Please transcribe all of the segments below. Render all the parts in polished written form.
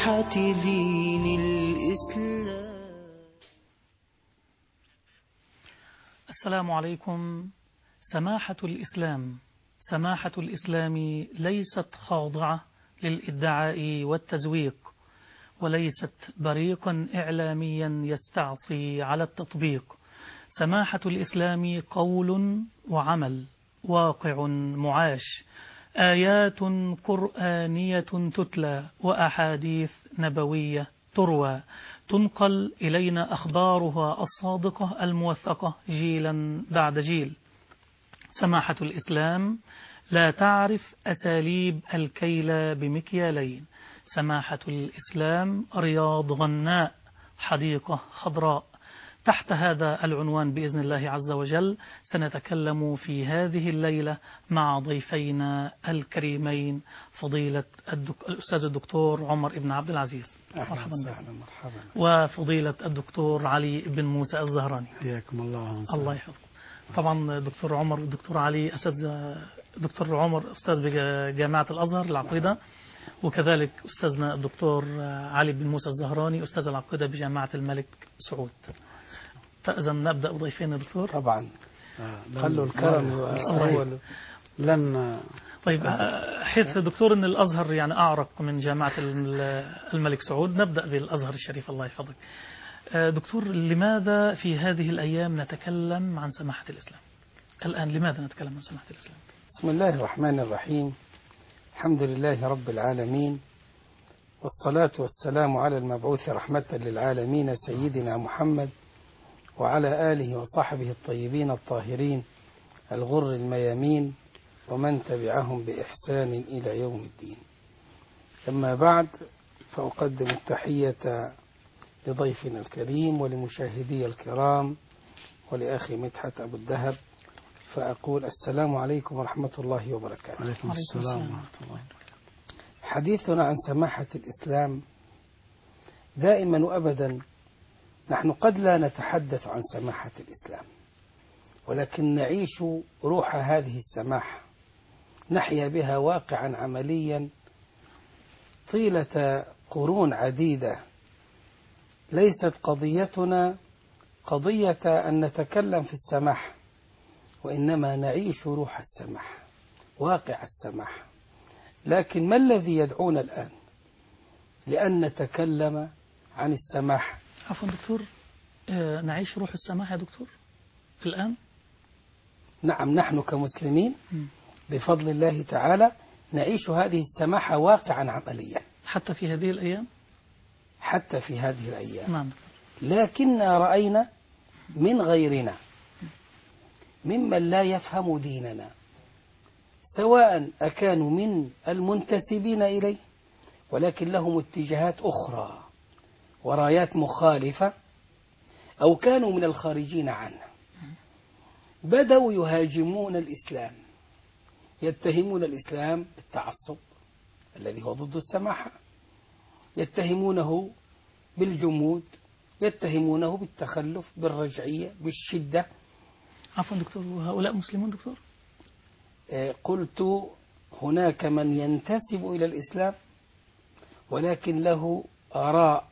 سماحة دين الإسلام. السلام عليكم. سماحة الإسلام. سماحة الإسلام ليست خاضعة للإدعاء والتزويق، وليست بريقا إعلاميا يستعصي على التطبيق. سماحة الإسلام قول وعمل واقع معاش، آيات قرآنية تتلى وأحاديث نبوية تروى، تنقل إلينا أخبارها الصادقة الموثقة جيلا بعد جيل. سماحة الإسلام لا تعرف أساليب الكيل بمكيالين. سماحة الإسلام رياض غناء، حديقة خضراء. تحت هذا العنوان بإذن الله عز وجل سنتكلم في هذه الليلة مع ضيفينا الكريمين، فضيلة الأستاذ الدكتور عمر بن عبد العزيز، مرحبا بكم، وفضيلة الدكتور علي بن موسى الزهراني، حياكم الله. الله يحفظكم. طبعا دكتور عمر والدكتور علي دكتور عمر أستاذ بجامعة الأزهر العقيدة، وكذلك أستاذنا الدكتور علي بن موسى الزهراني أستاذ العقيدة بجامعة الملك سعود. فإذا نبدأ بضيفين دكتور. طبعا خلوا الكرم أول لن. طيب حيث دكتور أن الأزهر يعني أعرق من جامعة الملك سعود، نبدأ بالأزهر الشريف، الله يحفظك. دكتور، لماذا في هذه الأيام نتكلم عن سماحة الإسلام؟ الآن لماذا نتكلم عن سماحة الإسلام؟ بسم الله الرحمن الرحيم. الحمد لله رب العالمين، والصلاة والسلام على المبعوث رحمة للعالمين سيدنا محمد وعلى آله وصحبه الطيبين الطاهرين الغر الميامين ومن تبعهم بإحسان إلى يوم الدين. أما بعد، فأقدم التحية لضيفنا الكريم ولمشاهدي الكرام ولأخي مدحت أبو الدهب، فأقول السلام عليكم ورحمة الله وبركاته. عليكم السلام ورحمة الله. حديثنا عن سماحة الإسلام دائما وأبدا، نحن قد لا نتحدث عن سماحة الإسلام، ولكن نعيش روح هذه السماحة، نحيا بها واقعا عمليا طيلة قرون عديدة. ليست قضيتنا قضية أن نتكلم في السماحة، وإنما نعيش روح السماحة، واقع السماحة. لكن ما الذي يدعونا الآن لأن نتكلم عن السماحة؟ عفوا دكتور، نعيش روح السماحة يا دكتور الآن؟ نعم، نحن كمسلمين بفضل الله تعالى نعيش هذه السماحة واقعا عمليا حتى في هذه الأيام؟ حتى في هذه الأيام. نعم. لكننا رأينا من غيرنا ممن لا يفهم ديننا، سواء أكانوا من المنتسبين إليه ولكن لهم اتجاهات أخرى ورايات مخالفة، أو كانوا من الخارجين عنه، بدأوا يهاجمون الإسلام، يتهمون الإسلام بالتعصب الذي هو ضد السماحة، يتهمونه بالجمود، يتهمونه بالتخلف، بالرجعية، بالشدة. عفوا دكتور، هؤلاء مسلمون دكتور؟ قلت هناك من ينتسب إلى الإسلام ولكن له آراء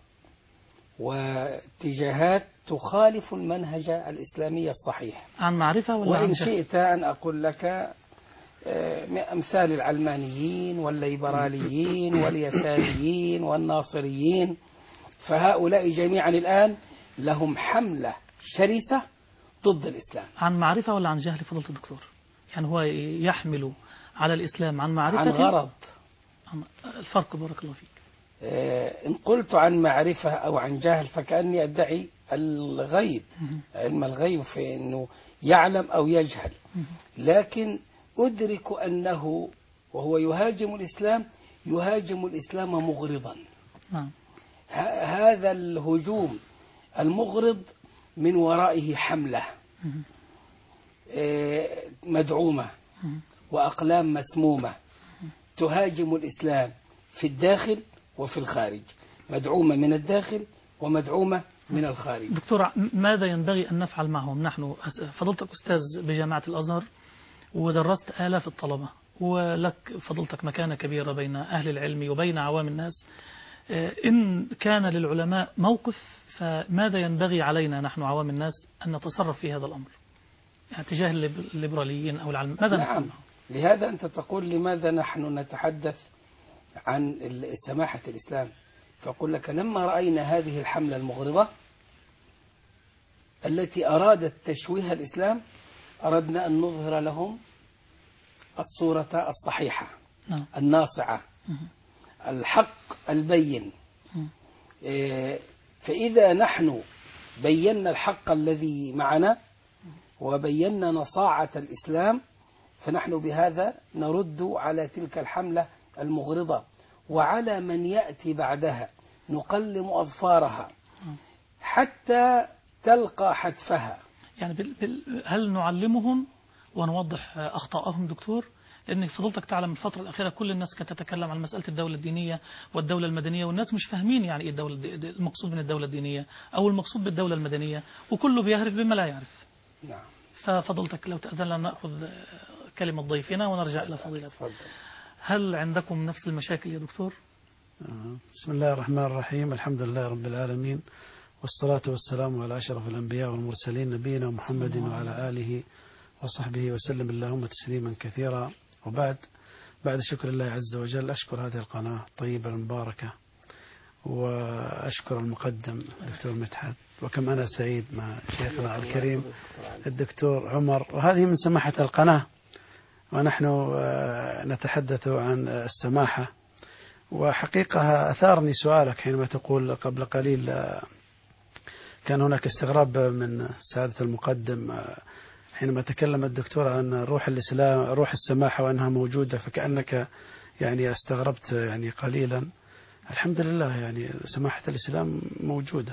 واتجاهات تخالف المنهج الإسلامي الصحيح. عن معرفة ولا وإن عن شئت أن أقول لك أمثال العلمانيين والليبراليين واليساريين والناصريين، فهؤلاء جميعا الآن لهم حملة شرسة ضد الإسلام. عن معرفة ولا عن جهل فضيلة الدكتور؟ يعني هو يحمل على الإسلام عن معرفة عن غرض. الفرق بارك الله فيك. إن قلت عن معرفة أو عن جهل فكأني أدعي الغيب، علم الغيب في أنه يعلم أو يجهل، لكن أدرك أنه وهو يهاجم الإسلام يهاجم الإسلام مغرضا. نعم. هذا الهجوم المغرض من ورائه حملة مدعومة وأقلام مسمومة تهاجم الإسلام في الداخل وفي الخارج، مدعومة من الداخل ومدعومة من الخارج. دكتور، ماذا ينبغي أن نفعل معهم؟ نحن فضلتك أستاذ بجامعة الأزهر ودرست آلاف الطلبة، ولك فضلتك مكانة كبيرة بين أهل العلم وبين عوام الناس. إن كان للعلماء موقف فماذا ينبغي علينا نحن عوام الناس أن نتصرف في هذا الأمر يعني تجاه الليبراليين أو العلم ماذا نعم. نقول؟ لهذا أنت تقول لماذا نحن نتحدث عن سماحة الإسلام، فأقول لك لما رأينا هذه الحملة المغرضة التي أرادت تشويه الإسلام أردنا أن نظهر لهم الصورة الصحيحة نعم. الناصعة الحق البين. فإذا نحن بينا الحق الذي معنا وبينا نصاعة الإسلام فنحن بهذا نرد على تلك الحملة المغرضة، وعلى من يأتي بعدها نقلم أظفارها حتى تلقى حتفها. يعني هل نعلمهم ونوضح أخطاءهم دكتور؟ لأن فضلتك تعلم الفترة الأخيرة كل الناس كانت تتكلم عن مسألة الدولة الدينية والدولة المدنية، والناس مش فاهمين يعني إيه المقصود من الدولة الدينية أو المقصود بالدولة المدنية، وكله بيهرف بما لا يعرف. نعم. ففضلتك لو تأذن لنا نأخذ كلمة ضيفنا ونرجع إلى فضيلتك. هل عندكم نفس المشاكل يا دكتور؟ بسم الله الرحمن الرحيم، الحمد لله رب العالمين، والصلاة والسلام على أشرف الأنبياء والمرسلين نبينا محمد وعلى آله وصحبه وسلم اللهم تسليما كثيرا. وبعد شكر الله عز وجل أشكر هذه القناة الطيبة المباركة، وأشكر المقدم الدكتور مدحت، وكم أنا سعيد مع شيخنا الكريم الدكتور عمر، وهذه من سماحة القناة، ونحن نتحدث عن السماحة. وحقيقة أثارني سؤالك حينما تقول قبل قليل كان هناك استغراب من سعادة المقدم حينما تكلم الدكتور عن روح الإسلام، روح السماحة وأنها موجودة، فكأنك يعني استغربت يعني قليلا. الحمد لله يعني سماحة الإسلام موجودة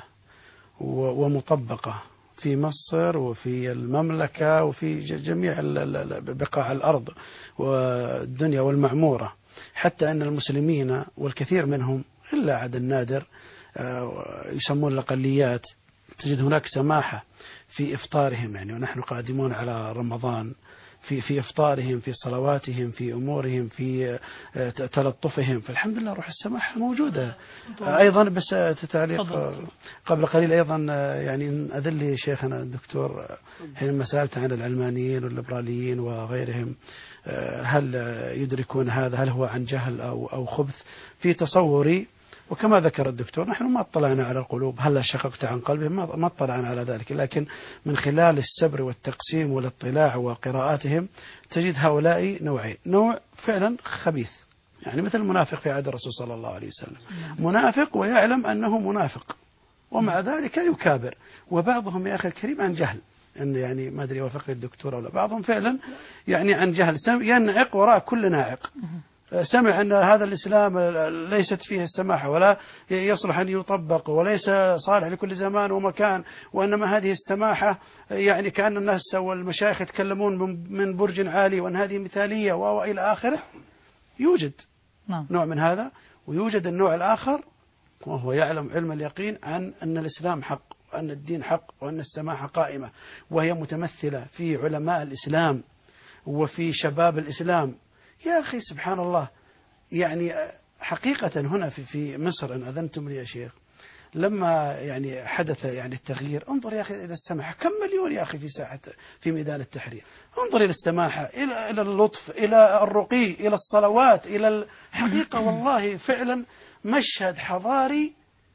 ومطبقة في مصر وفي المملكة وفي جميع بقاع الأرض والدنيا والمعمورة، حتى أن المسلمين والكثير منهم إلا عدد النادر يسمون الأقليات تجد هناك سماحة في إفطارهم، يعني ونحن قادمون على رمضان في إفطارهم، في صلواتهم، في أمورهم، في تلطفهم، فالحمد لله روح السماحة موجودة. أيضا بس تعليق قبل قليل أيضا يعني أذل شيخنا الدكتور حينما سألت عن العلمانيين والليبراليين وغيرهم هل يدركون هذا، هل هو عن جهل أو خبث؟ في تصوري وكما ذكر الدكتور نحن ما اطلعنا على القلوب، هل شققت عن قلبهم؟ ما اطلعنا على ذلك، لكن من خلال السبر والتقسيم والاطلاع وقراءاتهم تجد هؤلاء نوعين، نوع فعلا خبيث يعني مثل المنافق في عهد الرسول صلى الله عليه وسلم، منافق ويعلم أنه منافق ومع ذلك يكابر، وبعضهم يا أخي الكريم عن جهل، إن يعني ما أدري وافق الدكتور ولا بعضهم فعلا يعني عن جهل ينعق وراء كل ناعق، سمع أن هذا الإسلام ليست فيه السماحة ولا يصلح أن يطبق وليس صالح لكل زمان ومكان، وأنما هذه السماحة يعني كأن الناس والمشايخ يتكلمون من برج عالي وأن هذه مثالية وإلى آخره. يوجد نوع من هذا، ويوجد النوع الآخر وهو يعلم علم اليقين عن أن الإسلام حق وأن الدين حق وأن السماحة قائمة، وهي متمثلة في علماء الإسلام وفي شباب الإسلام. يا أخي سبحان الله، يعني حقيقة هنا في مصر إن أذنتم لي يا شيخ، لما يعني حدث يعني التغيير، انظر يا أخي إلى السماحة، كم مليون يا أخي في ميدان التحرير، انظر إلى السماحة، إلى اللطف، إلى الرقي، إلى الصلوات، إلى الحقيقة والله فعلا مشهد حضاري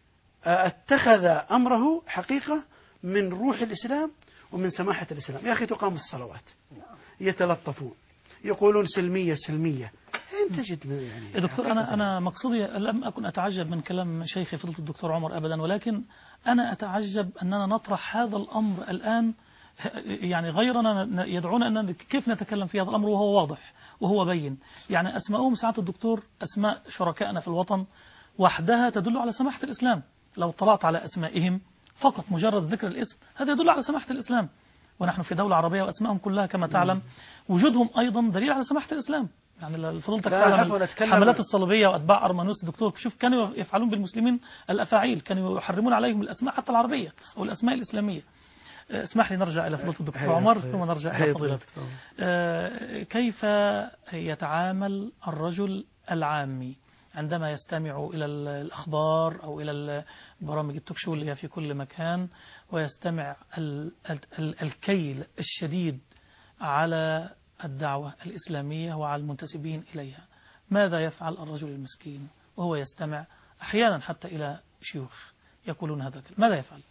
اتخذ أمره حقيقة من روح الإسلام ومن سماحة الإسلام. يا أخي تقام الصلوات، يتلطفون، يقولون سلمية سلمية، أنت جد يعني. يا دكتور أنا مقصودي لم أكن أتعجب من كلام شيخي فضيلة الدكتور عمر أبدا، ولكن أنا أتعجب أننا نطرح هذا الأمر الآن، يعني غيرنا يدعون أن كيف نتكلم في هذا الأمر وهو واضح وهو بين. يعني أسماءهم سعادة الدكتور أسماء شركائنا في الوطن وحدها تدل على سماحة الإسلام. لو طلعت على أسمائهم فقط مجرد ذكر الاسم هذا يدل على سماحة الإسلام، ونحن في دولة عربية وأسمائهم كلها كما تعلم وجودهم أيضا دليل على سماحة الإسلام. يعني فضلتك تعلم الحملات الصليبية وأتباع أرمانوس دكتور، شوف كانوا يفعلون بالمسلمين الأفاعيل، كانوا يحرمون عليهم الأسماء حتى العربية أو الأسماء الإسلامية. اسمح لي نرجع إلى فضيلة الدكتور عمر ثم نرجع إلى فضيلتك. كيف يتعامل الرجل العامي عندما يستمع إلى الأخبار أو إلى برامج التوكشو اللي هي في كل مكان، ويستمع الكيل الشديد على الدعوة الإسلامية وعلى المنتسبين إليها. ماذا يفعل الرجل المسكين وهو يستمع أحيانا حتى إلى شيوخ يقولون هذا الكلام؟ ماذا يفعل؟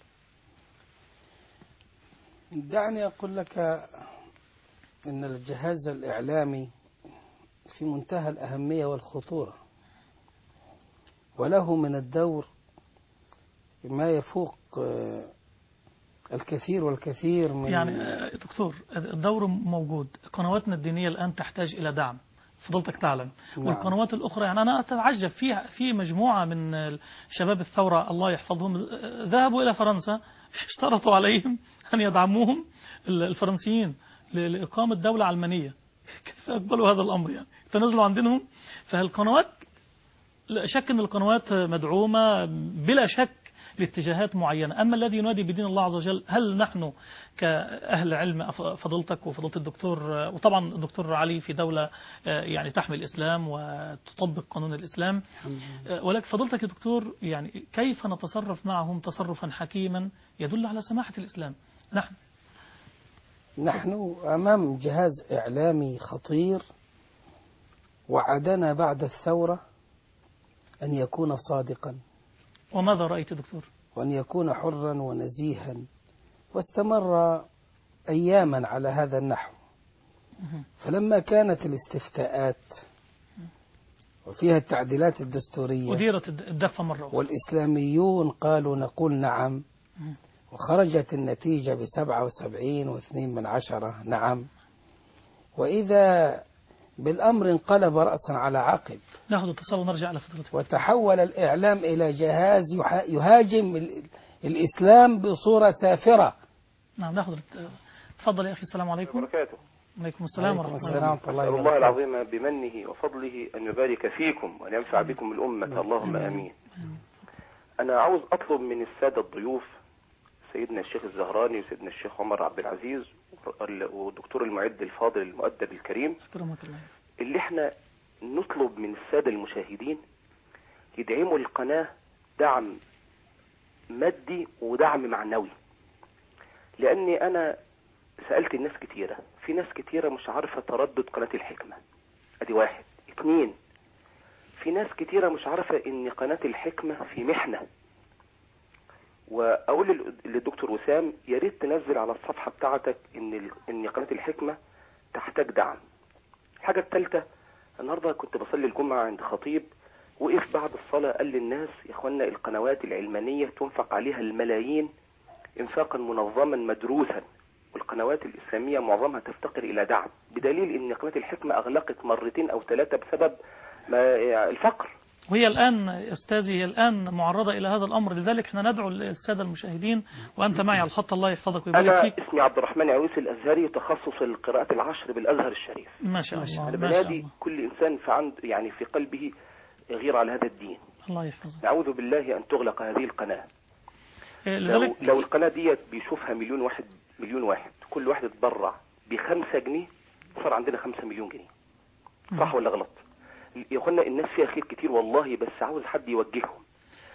دعني أقول لك أن الجهاز الإعلامي في منتهى الأهمية والخطورة، وله من الدور ما يفوق الكثير والكثير من يعني دكتور، الدور موجود. قنواتنا الدينية الآن تحتاج إلى دعم، فضلتك تعلم. نعم. والقنوات الأخرى يعني أنا أتعجب في مجموعة من شباب الثورة الله يحفظهم ذهبوا إلى فرنسا، اشترطوا عليهم أن يدعموهم الفرنسيين لإقامة دولة علمانية. كيف أقبلوا هذا الأمر؟ يعني تنزلوا عندهم. فالقنوات لا شك أن القنوات مدعومة بلا شك لاتجاهات معينة. أما الذي ينادي بدين الله عز وجل، هل نحن كأهل علم فضلتك وفضلت الدكتور، وطبعا الدكتور علي في دولة يعني تحمي الإسلام وتطبق قانون الإسلام، ولكن فضلتك يا دكتور يعني كيف نتصرف معهم تصرفا حكيما يدل على سماحة الإسلام؟ نحن أمام جهاز إعلامي خطير، وعدنا بعد الثورة أن يكون صادقا. وماذا رأيت دكتور؟ وأن يكون حرا ونزيها، واستمر أياما على هذا النحو. فلما كانت الاستفتاءات وفيها التعديلات الدستورية أديرت الدفة مرة، والإسلاميون قالوا نقول نعم، وخرجت النتيجة ب77.2 نعم، وإذا بالأمر انقلب رأسا على عقب. ناخذ اتصال ونرجع على فترتك. وتحول الإعلام إلى جهاز يهاجم الإسلام بصورة سافرة. نعم ناخذ. تفضل يا أخي. السلام عليكم. وبركاته. عليكم السلام ورحمة الله وبركاته. الله العظيم بمنه وفضله أن يبارك فيكم وأن ينفع بكم الأمة، اللهم آمين. أنا عاوز أطلب من السادة الضيوف سيدنا الشيخ الزهراني وسيدنا الشيخ عمر عبد العزيز والدكتور المعد الفاضل المؤدب الكريم، اللي احنا نطلب من السادة المشاهدين يدعموا القناة دعم مادي ودعم معنوي. لأني أنا سألت الناس كتيرة، في ناس كتيرة مش عارفة تردد قناة الحكمة، أدي واحد. اتنين، في ناس كتيرة مش عارفة إن قناة الحكمة في محنة. وأقول للدكتور وسام يا ريت تنزل على الصفحة بتاعتك إن قناة الحكمة تحتاج دعم. الحاجة الثالثة، النهاردة كنت بصلي الجمعة عند خطيب، وقف بعد الصلاة قال للناس يا إخوانا القنوات العلمانية تنفق عليها الملايين إنفاقا منظما مدروسا، والقنوات الإسلامية معظمها تفتقر إلى دعم، بدليل إن قناة الحكمة أغلقت مرتين أو ثلاثة بسبب الفقر. وهي الآن أستاذي هي الآن معرضة إلى هذا الأمر، لذلك احنا ندعو السادة المشاهدين، وأنت معي على الخط الله يحفظك ويبارك فيك. أنا اسمي عبد الرحمن عويس الأزهري، تخصص القراءة العشر بالأزهر الشريف. ما شاء الله. أنا بنادي كل إنسان يعني في قلبه غير على هذا الدين. الله يحفظك. نعوذ بالله أن تغلق هذه القناة. لو القناة دي بيشوفها مليون واحد، كل واحد اتبرع ب5 جنيه صار عندنا 5 مليون جنيه. صح ولا غلط؟ يا اخوانا الناس فيها خير كتير والله، بس عاوز حد يوجههم.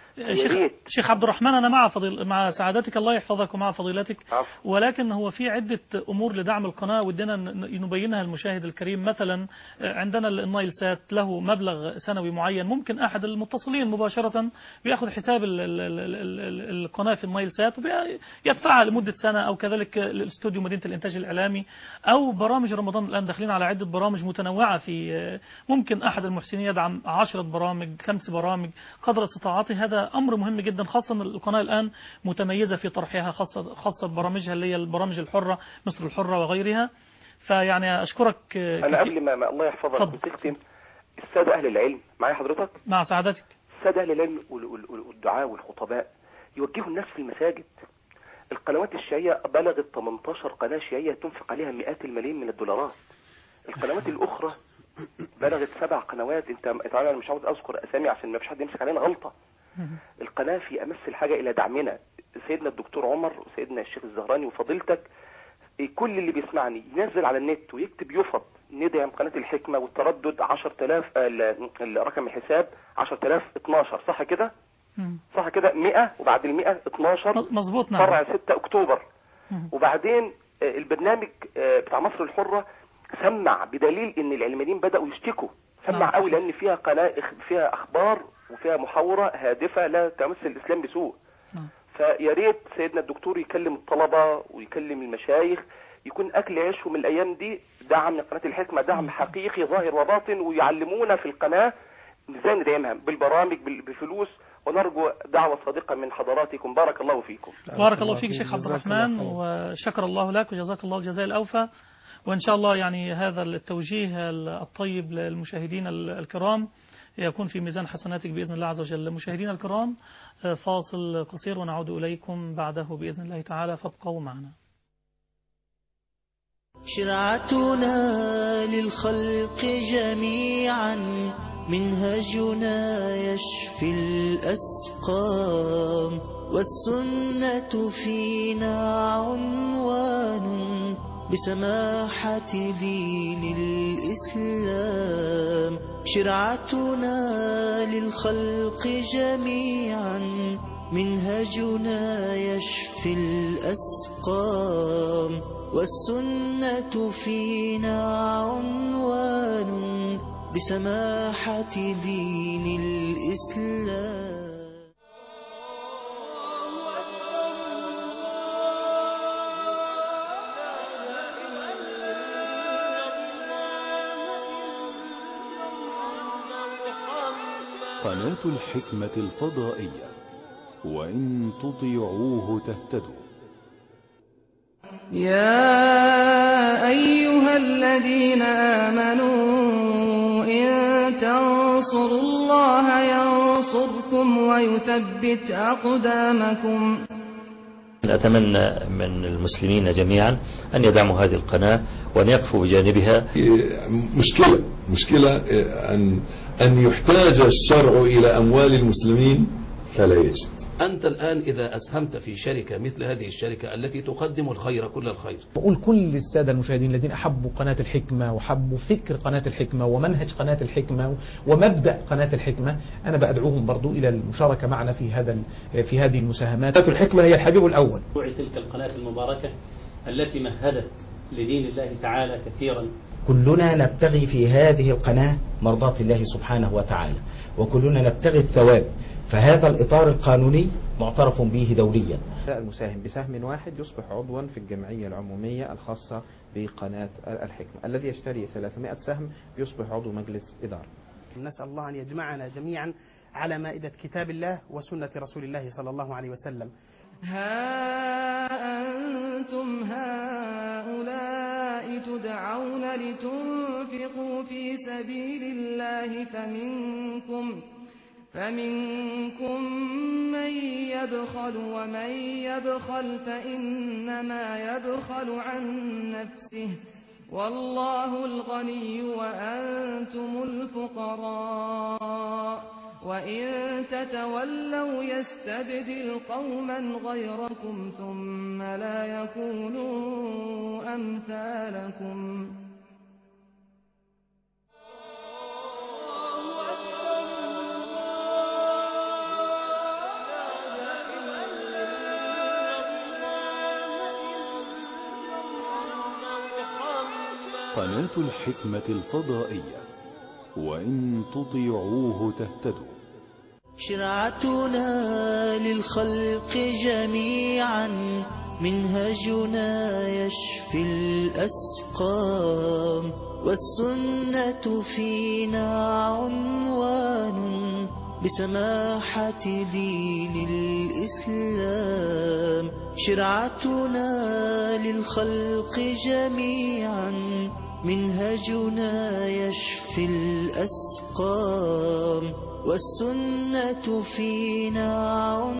شيخ عبد الرحمن، أنا مع سعادتك الله يحفظك ومع فضيلتك، ولكن هو في عدة أمور لدعم القناة ودنا نبينها المشاهد الكريم. مثلا عندنا النايل سات له مبلغ سنوي معين، ممكن أحد المتصلين مباشرة بيأخذ حساب القناة في النايل سات ويدفعها لمدة سنة، أو كذلك الاستوديو مدينة الإنتاج الإعلامي، أو برامج رمضان. الآن داخلين على عدة برامج متنوعة، في ممكن أحد المحسنين يدعم 10 برامج 5 برامج قدر استطاعته. هذا أمر مهم جدا، خاصة أن القناة الآن متميزة في طرحها، خاصة برامجها اللي هي البرامج الحرة مصر الحرة وغيرها. فيعني أشكرك. أنا قبل ما الله يحفظك وتختم، السادة أهل العلم معايا حضرتك؟ مع سعادتك. السادة أهل العلم والدعاء والخطباء يوجهوا الناس في المساجد. القنوات الشيعية بلغت 18 قناة شيعية تنفق عليها مئات الملايين من الدولارات. القنوات الأخرى بلغت 7 قنوات. أنا مش عاوز أذكر أسامي عشان ما فيش حد يمسك علينا غلطة. القناة في أمس الحاجة إلى دعمنا. سيدنا الدكتور عمر وسيدنا الشيخ الزهراني وفضيلتك كل اللي بيسمعني ينزل على النت ويكتب يفض ندعم قناة الحكمة، والتردد 10,000، رقم الحساب 10,012، صح كده؟ صح كده، 100 وبعد ال100 12 مظبوط. نعم. فرع 6 أكتوبر. وبعدين البرنامج بتاع مصر الحرة سمع، بدليل ان العلمانيين بدأوا يشتكوا، سمع قوي لان فيها قناة فيها اخبار وفيها محاورة هادفة لا تمس الاسلام بسوء. فيا ريت سيدنا الدكتور يكلم الطلبة ويكلم المشايخ، يكون اكل عيشهم الايام دي دعم من قناة الحكمة، دعم حقيقي ظاهر وباطن، ويعلمونا في القناة ازاي ندعمها بالبرامج بفلوس. ونرجو دعوة صادقة من حضراتكم. بارك الله فيكم. بارك الله فيك شيخ عبد الرحمن، وشكر الله لك وجزاك الله الجزاء الأوفى. وإن شاء الله يعني هذا التوجيه الطيب للمشاهدين الكرام يكون في ميزان حسناتك بإذن الله عز وجل. مشاهدينا الكرام، فاصل قصير ونعود إليكم بعده بإذن الله تعالى، فابقوا معنا. شرعتنا للخلق جميعا منهجنا يشفي الأسقام، والسنة فينا عنوان بسماحة دين الإسلام. شرعتنا للخلق جميعا منهجنا يشفي الأسقام، والسنة فينا عنوان بسماحة دين الإسلام. قناة الحكمة الفضائية، وإن تطيعوه تهتدوا. يا أيها الذين آمنوا إن تنصروا الله ينصركم ويثبت أقدامكم. أتمنى من المسلمين جميعا أن يدعموا هذه القناة وأن يقفوا بجانبها. مشكلة أن يحتاج الشرع إلى أموال المسلمين فلا يجد. أنت الآن إذا أسهمت في شركة مثل هذه الشركة التي تقدم الخير كل الخير. أقول كل السادة المشاهدين الذين أحبوا قناة الحكمة وحبوا فكر قناة الحكمة ومنهج قناة الحكمة ومبدأ قناة الحكمة، أنا بأدعوهم برضو إلى المشاركة معنا في هذه المساهمات. قناة الحكمة هي الحبيب الأول. تلك القناة المباركة التي مهدت لدين الله تعالى كثيرا. كلنا نبتغي في هذه القناة مرضاة الله سبحانه وتعالى، وكلنا نبتغي الثواب، فهذا الإطار القانوني معترف به دوليا. المساهم بسهم واحد يصبح عضوا في الجمعية العمومية الخاصة بقناة الحكمة. الذي يشتري 300 سهم يصبح عضو مجلس إدارة. نسأل الله أن يجمعنا جميعا على مائدة كتاب الله وسنة رسول الله صلى الله عليه وسلم. ها أنتم هؤلاء تدعون لتنفقوا في سبيل الله فمنكم من يبخل، ومن يبخل فإنما يبخل عن نفسه، والله الغني وأنتم الفقراء، وإن تتولوا يستبدل قوما غيركم ثم لا يكونوا أمثالكم. قناة الحكمة الفضائية، وإن تطيعوه تهتدوا. شرعتنا للخلق جميعا منهجنا يشفي الأسقام، والسنة فينا عنوان بسماحة دين الإسلام. شرعتنا للخلق جميعا منهجنا يشفي الأسقام، والسنة فينا عنوان.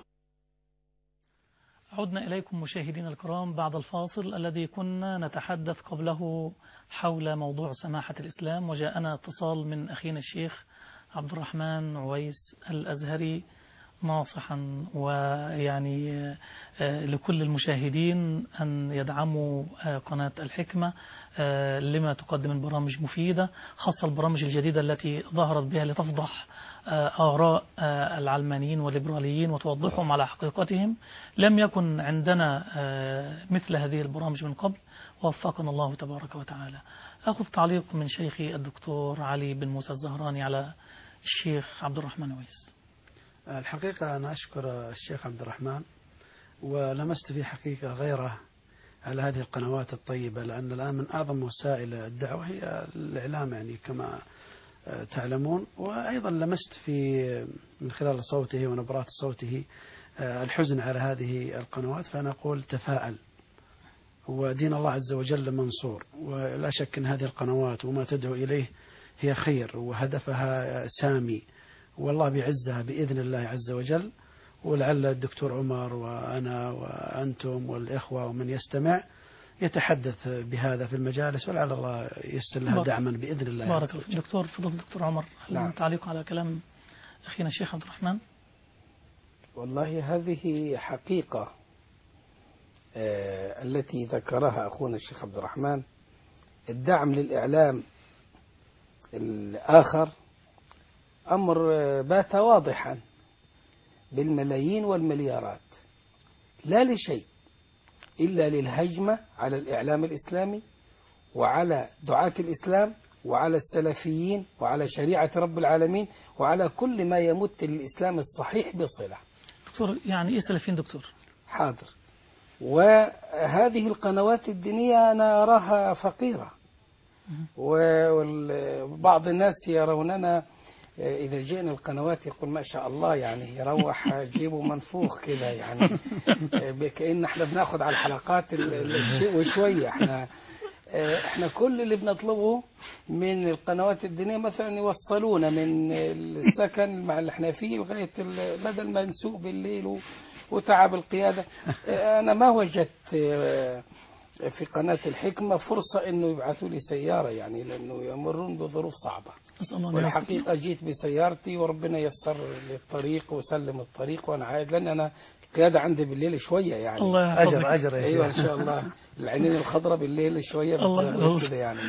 عدنا إليكم مشاهدين الكرام بعد الفاصل الذي كنا نتحدث قبله حول موضوع سماحة الإسلام، وجاءنا اتصال من أخينا الشيخ عبد الرحمن عويس الأزهري ناصحا ويعني لكل المشاهدين أن يدعموا قناة الحكمة لما تقدم من برامج مفيدة، خاصة البرامج الجديدة التي ظهرت بها لتفضح آراء العلمانيين والليبراليين وتوضحهم على حقيقتهم. لم يكن عندنا مثل هذه البرامج من قبل، وفقنا الله تبارك وتعالى. أخذ تعليق من شيخي الدكتور علي بن موسى الزهراني على الشيخ عبد الرحمن ويس. الحقيقة أنا أشكر الشيخ عبد الرحمن، ولمست في حقيقة غيره على هذه القنوات الطيبة، لأن الآن من أعظم وسائل الدعوة هي الإعلام يعني كما تعلمون. وأيضا لمست في من خلال صوته ونبرات صوته الحزن على هذه القنوات، فأنا أقول تفاءل، ودين الله عز وجل منصور، ولا شك أن هذه القنوات وما تدعو إليه هي خير وهدفها سامي، والله بيعزها بإذن الله عز وجل. ولعل الدكتور عمر وأنا وأنتم والإخوة ومن يستمع يتحدث بهذا في المجالس، ولعل الله يسر لها دعما بإذن الله. بارك الله. دكتور فضل الدكتور عمر، هل تعليق على كلام أخينا الشيخ عبد الرحمن؟ والله هذه حقيقة التي ذكرها أخونا الشيخ عبد الرحمن. الدعم للإعلام الآخر أمر بات واضحا بالملايين والمليارات، لا لشيء إلا للهجمة على الإعلام الإسلامي وعلى دعاة الإسلام وعلى السلفيين وعلى شريعة رب العالمين وعلى كل ما يمت للإسلام الصحيح بصلة. دكتور يعني إيه سلفيين دكتور؟ حاضر. وهذه القنوات الدينية أنا أراها فقيرة، وبعض الناس يروننا إذا جئنا القنوات يقول ما شاء الله، يعني يروح جيبه منفوخ كده، يعني كأن احنا بناخد على الحلقات الشيء وشوية. احنا كل اللي بنطلبه من القنوات الدينية مثلا يوصلونا من السكن مع اللي احنا فيه لغاية بدل ما نسوق بالليل وتعب القيادة. أنا ما وجدت في قناة الحكمة فرصة إنه يبعثوا لي سيارة، يعني لأنه يمرون بظروف صعبة. والحقيقة جيت بسيارتي وربنا يسر لي الطريق وسلم الطريق وأنا عايد، لأن أنا القيادة عندي بالليل شوية يعني. الله أجر أيوة إن شاء الله. العينين الخضراء بالليل شوية كده يعني.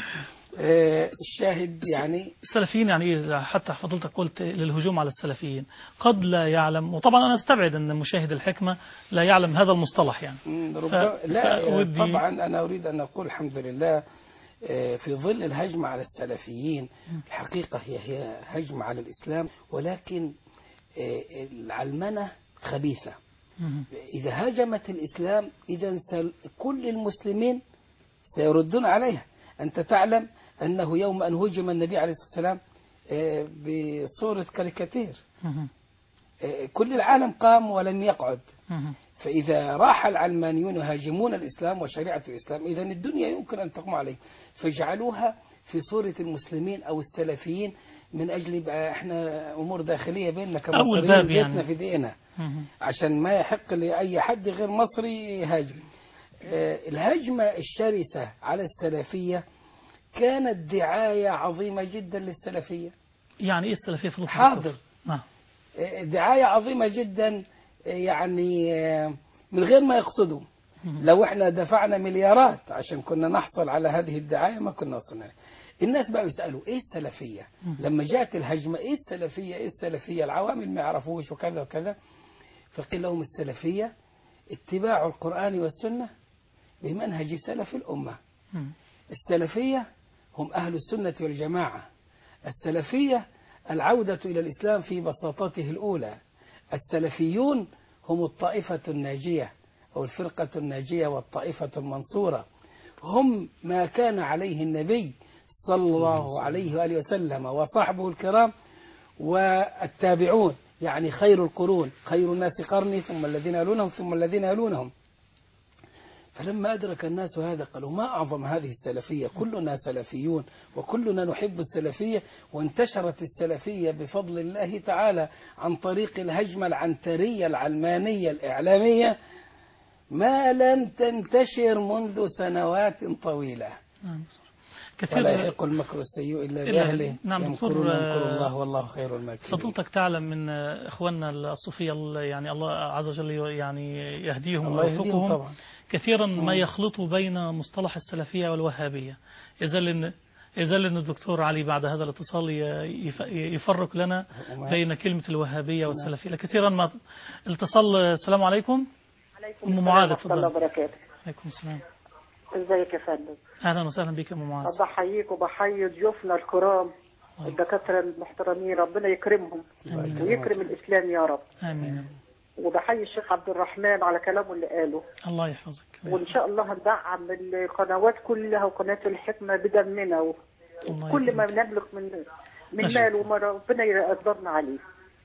الشاهد يعني السلفيين يعني إيه؟ حتى فضلتك قلت للهجوم على السلفيين، قد لا يعلم، وطبعا أنا استبعد أن مشاهد الحكمة لا يعلم هذا المصطلح يعني. لا طبعا أنا أريد أن أقول الحمد لله في ظل الهجمة على السلفيين الحقيقة هي هجمة على الإسلام، ولكن العلمنة خبيثة. إذا هاجمت الإسلام إذا كل المسلمين سيردون عليها. أنت تعلم أنه يوم أن هجم النبي عليه الصلاة والسلام بصورة كاريكاتير كل العالم قام ولم يقعد. فإذا راح العلمانيون يهاجمون الإسلام وشريعة الإسلام إذا الدنيا يمكن أن تقوم عليه، فاجعلوها في صورة المسلمين أو السلفيين من أجل بقى إحنا أمور داخلية بيننا كمصريين بيتنا يعني في دينا، عشان ما يحق لأي حد غير مصري يهاجم. الهجمة الشرسة على السلفية كانت دعاية عظيمة جدا للسلفية. يعني إيه السلفية في حاضر. دعاية عظيمة جدا يعني من غير ما يقصدوا. لو احنا دفعنا مليارات عشان كنا نحصل على هذه الدعاية ما كنا وصلنا. الناس بقوا يسألوا ايه السلفية لما جاءت الهجمة، ايه السلفية ايه السلفية، العوامل ما يعرفوش وكذا وكذا. فقيل لهم السلفية اتباع القرآن والسنة بمنهج سلف الأمة. السلفية هم أهل السنة والجماعة. السلفية العودة إلى الإسلام في بساطته الأولى. السلفيون هم الطائفة الناجية أو الفرقة الناجية والطائفة المنصورة، هم ما كان عليه النبي صلى الله عليه وآله وسلم وصحبه الكرام والتابعون، يعني خير القرون، خير الناس قرني ثم الذين يلونهم ثم الذين يلونهم. فلما أدرك الناس هذا قالوا ما أعظم هذه السلفية، كلنا سلفيون وكلنا نحب السلفية. وانتشرت السلفية بفضل الله تعالى عن طريق الهجمة العنترية العلمانية الإعلامية ما لم تنتشر منذ سنوات طويلة. كثير ولا يحق المكر السيء إلا بأهله. نعم يمكرون يمكر الله والله خير الماكرين. فضلتك تعلم من إخواننا الصوفية يعني الله عز وجل يعني يهديهم ويوفقهم طبعا. كثيرا ما يخلطوا بين مصطلح السلفية والوهابية. يزال أن الدكتور علي بعد هذا الاتصال يفرق لنا بين كلمة الوهابية والسلفية. كثيرا ما الاتصال. السلام عليكم. أم معاذ ورحمة الله وبركاته. عليكم السلام. ازيك يا فندم؟ اهلا وسهلا بك يا ام معاذ. بحييك وبحيي ضيوفنا الكرام الدكاتره المحترمين، ربنا يكرمهم ويكرم الاسلام يا رب. امين. وبحيي الشيخ عبد الرحمن على كلامه اللي قاله. الله يحفظك. وان شاء الله هندعم القنوات كلها وقناه الحكمه بدمنا وكل ما نملك من مال وربنا يقدرنا عليه.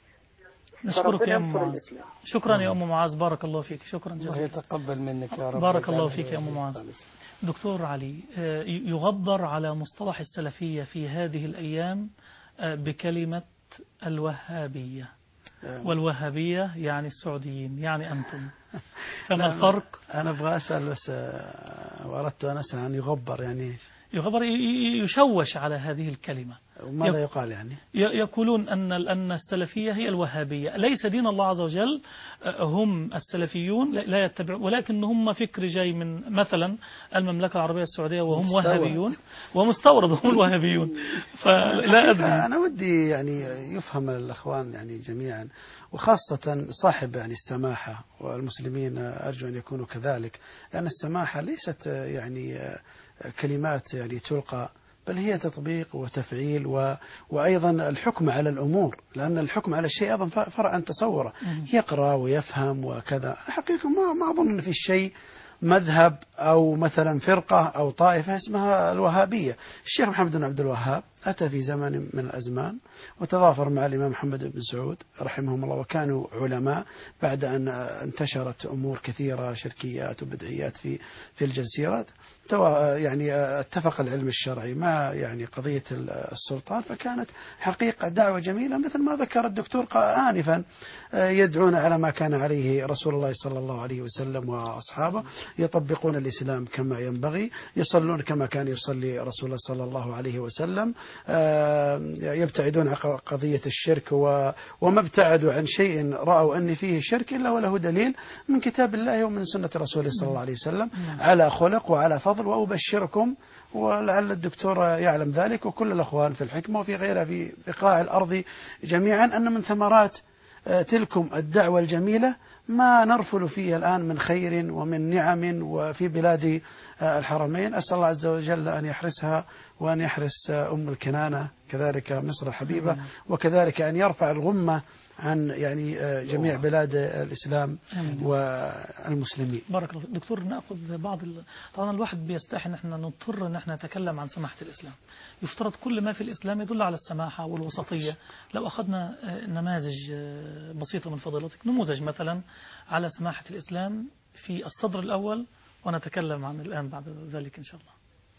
نشكرك يا أم معاذ. شكرا يا أم معاذ، بارك الله فيك، شكرا جزيلا. الله يتقبل منك يا رب. بارك الله فيك يا أم معاذ. دكتور علي، يغبر على مصطلح السلفية في هذه الأيام بكلمة الوهابية، والوهابية يعني السعوديين، يعني أنتم، فما الفرق؟ أنا أبغى أسأل بس، وأردت أن أسأل عن يغبر يعني يغبر، يشوش على هذه الكلمة. وماذا يقال يعني؟ يقولون أن السلفية هي الوهابية، ليس دين الله عز وجل، هم السلفيون لا يتبعون، ولكن هم فكر جاي من مثلا المملكة العربية السعودية وهم وهابيون، ومستورد هم الوهابيون. فلا أدري. أنا ودي يعني يفهم الأخوان يعني جميعا، وخاصة صاحب يعني السماحة، والمسلمين أرجو أن يكونوا كذلك، لأن السماحة ليست يعني كلمات يعني تلقى، بل هي تطبيق وتفعيل وأيضا الحكم على الأمور، لأن الحكم على الشيء أيضا فرع عن تصوره، يقرأ ويفهم وكذا. الحقيقة ما أظن أن في شيء مذهب أو مثلا فرقة أو طائفة اسمها الوهابية. الشيخ محمد بن عبد الوهاب أتى في زمن من الأزمان وتضافر مع الإمام محمد بن سعود رحمهم الله، وكانوا علماء بعد أن انتشرت أمور كثيرة شركيات وبدعيات في الجزيرة، يعني اتفق العلم الشرعي مع يعني قضية السلطان، فكانت حقيقة دعوة جميلة مثل ما ذكر الدكتور آنفا، يدعون على ما كان عليه رسول الله صلى الله عليه وسلم وأصحابه، يطبقون الإسلام كما ينبغي، يصلون كما كان يصلي رسول الله صلى الله عليه وسلم، يبتعدون عن قضية الشرك، وما ابتعدوا عن شيء رأوا أن فيه شرك إلا وله دليل من كتاب الله ومن سنة رسوله صلى الله عليه وسلم على خلق وعلى فضل. وأبشركم، ولعل الدكتور يعلم ذلك وكل الأخوان في الحكمة وفي غيرها في بقاع الأرض جميعا، أن من ثمرات تلكم الدعوة الجميلة ما نرفل فيه الآن من خير ومن نعم وفي بلاد الحرمين. أسأل الله عز وجل أن يحرسها وأن يحرس أم الكنانة كذلك مصر الحبيبة، وكذلك أن يرفع الغمة عن يعني جميع بلاد الإسلام والمسلمين. بارك الله. دكتور، نأخذ طبعا الواحد بيستحي ان احنا نضطر ان احنا نتكلم عن سماحة الإسلام. يفترض كل ما في الإسلام يدل على السماحة والوسطية. لو أخذنا نماذج بسيطة من فضيلتك، نموذج مثلا على سماحة الإسلام في الصدر الأول، ونتكلم عن الآن بعد ذلك إن شاء الله.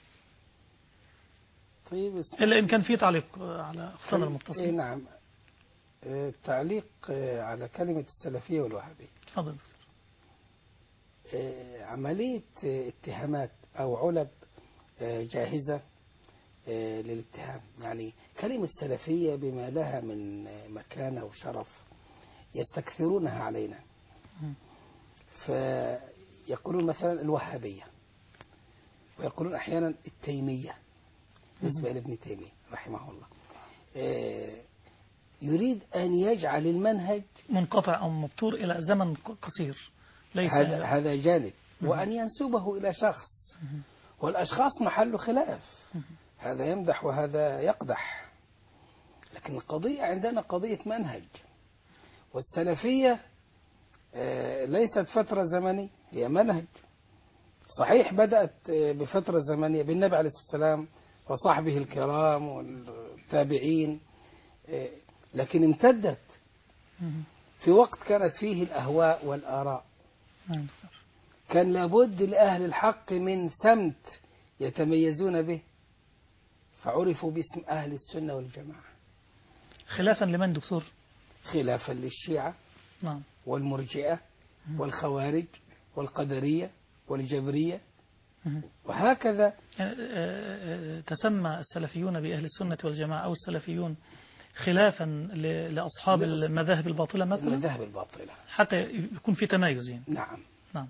طيب، إلا إن كان في تعليق على أخطانا المتصل. نعم، تعليق على كلمة السلفية والوهابية. تفضل دكتور. عملية اتهامات أو علب جاهزة للاتهام، يعني كلمة سلفية بما لها من مكانة وشرف يستكثرونها علينا، فيقولون مثلا الوهابية، ويقولون أحيانا التيمية بالنسبة لابن تيمية رحمه الله. يريد أن يجعل المنهج منقطع أو مبتور إلى زمن قصير، ليس هذا جانب، وأن ينسبه إلى شخص، والأشخاص محل خلاف، هذا يمدح وهذا يقدح، لكن القضية عندنا قضية منهج. والسلفية ليست فترة زمنية، هي منهج. صحيح بدأت بفترة زمنية بالنبي عليه الصلاة والسلام وصحبه الكرام والتابعين، لكن امتدت في وقت كانت فيه الأهواء والآراء. كان لابد لأهل الحق من سمت يتميزون به، فعرفوا باسم أهل السنة والجماعة. خلافا لمن دكتور؟ خلافا للشيعة والمرجئة والخوارج والقدرية والجبرية وهكذا. تسمى السلفيون بأهل السنة والجماعة أو السلفيون خلافا لأصحاب المذاهب الباطلة مثلا؟ المذاهب الباطلة حتى يكون في تمايز يعني. نعم.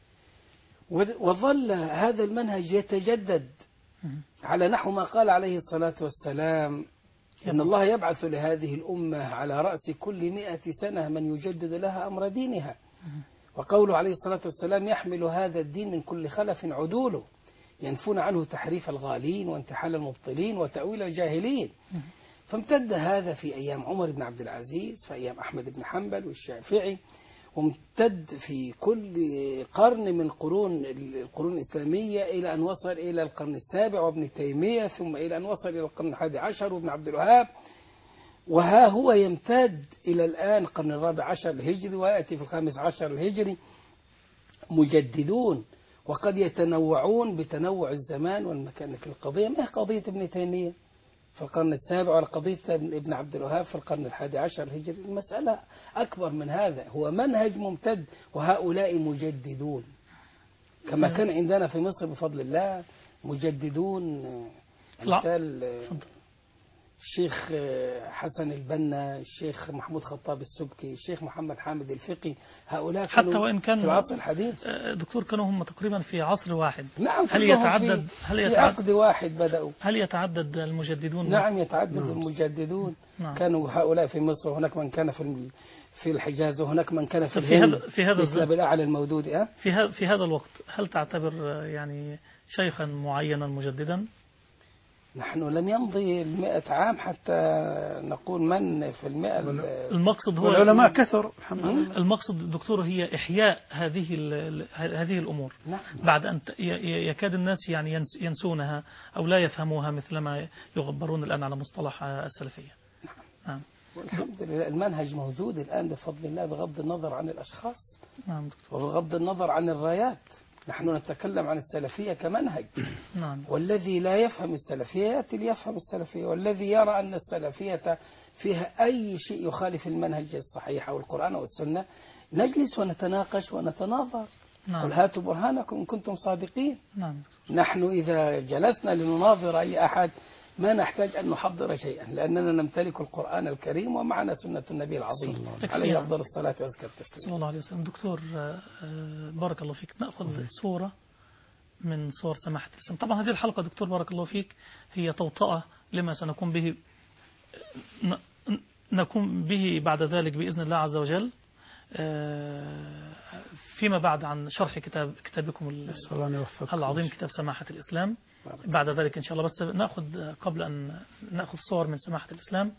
وظل هذا المنهج يتجدد على نحو ما قال عليه الصلاة والسلام إن الله يبعث لهذه الأمة على رأس كل 100 سنة من يجدد لها أمر دينها. وقوله عليه الصلاة والسلام يحمل هذا الدين من كل خلف عدوله ينفون عنه تحريف الغالين وانتحال المبطلين وتأويل الجاهلين. فامتد هذا في أيام عمر بن عبد العزيز، في أيام أحمد بن حنبل والشافعي، وامتد في كل قرن من القرون الإسلامية إلى أن وصل إلى القرن السابع وابن تيمية، ثم إلى أن وصل إلى القرن 11 وابن عبد الوهاب، وها هو يمتد إلى الآن القرن 14 الهجري، ويأتي في 15 الهجري مجددون، وقد يتنوعون بتنوع الزمان والمكان. لكن القضية ما هي قضية ابن تيمية في القرن السابع ولا قضية ابن عبد الوهاب في القرن 11 الهجري. المسألة أكبر من هذا، هو منهج ممتد، وهؤلاء مجددون كما كان عندنا في مصر بفضل الله مجددون، مثال الشيخ حسن البنا، الشيخ محمود خطاب السبكي، الشيخ محمد حامد الفقي، هؤلاء حتى وإن كان في العصر الحديث. دكتور كانوا هم تقريبا في عصر واحد. نعم. هل عقد واحد بدأوا. هل يتعدد المجددون؟ نعم يتعدد المجددون. كانوا هؤلاء في مصر، وهناك من كان في الحجاز، وهناك من كان في الهند مثل بالأعلى المودود. في هذا الوقت هل تعتبر يعني شيخا معينا مجددا؟ نحن لم يمضي 100 عام حتى نقول من في 100. المقصد هو العلماء كثر الحمد لله. المقصد دكتور هي إحياء هذه الأمور. نعم. بعد أن يكاد الناس يعني ينسونها أو لا يفهموها مثلما يغبرون الآن على مصطلح السلفية. نعم. والحمد لله المنهج موجود الآن بفضل الله، بغض النظر عن الأشخاص. نعم دكتور. وبغض النظر عن الرايات. نحن نتكلم عن السلفية كمنهج. نعم. والذي لا يفهم السلفية يأتي ليفهم السلفية، والذي يرى أن السلفية فيها أي شيء يخالف المنهج الصحيح أو القرآن والسنة نجلس ونتناقش ونتناظر. نعم. قل هاتوا برهانكم إن كنتم صادقين. نعم. نحن إذا جلسنا لنناظر أي أحد ما نحتاج أن نحضر شيئا، لأننا نمتلك القرآن الكريم ومعنا سنة النبي العظيم عليه أفضل الصلاة وأزكى التسليم صلى الله عليه وسلم. دكتور بارك الله فيك، نأخذ صورة من صور سماحة الإسلام. طبعا هذه الحلقة دكتور بارك الله فيك هي توطئة لما نقوم به بعد ذلك بإذن الله عز وجل فيما بعد عن شرح كتابكم العظيم كتاب سماحة الإسلام. بعد ذلك إن شاء الله، بس نأخذ قبل أن نأخذ صور من سماحة الإسلام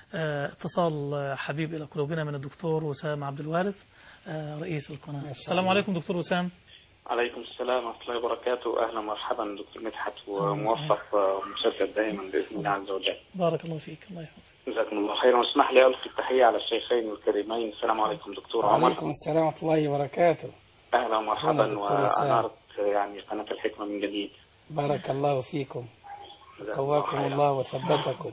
اتصال حبيب إلى قلوبنا من الدكتور وسام عبد الوارث رئيس القناة. السلام عليكم دكتور وسام. عليكم السلام ورحمة الله وبركاته. أهلا ومرحبا دكتور مدحت، وموفق ومسدد دائما بإذن الله عز وجل. بارك الله فيك. الله يحفظك. جزاكم الله خيرا. واسمح لي ألقي التحية على الشيخين الكريمين. السلام عليكم دكتور عمر. وعليكم السلام ورحمة الله وبركاته. أهلا ومرحبا، وأنارت يعني قناة الحكمة من جديد. بارك الله فيكم، قواكم الله وثبتكم.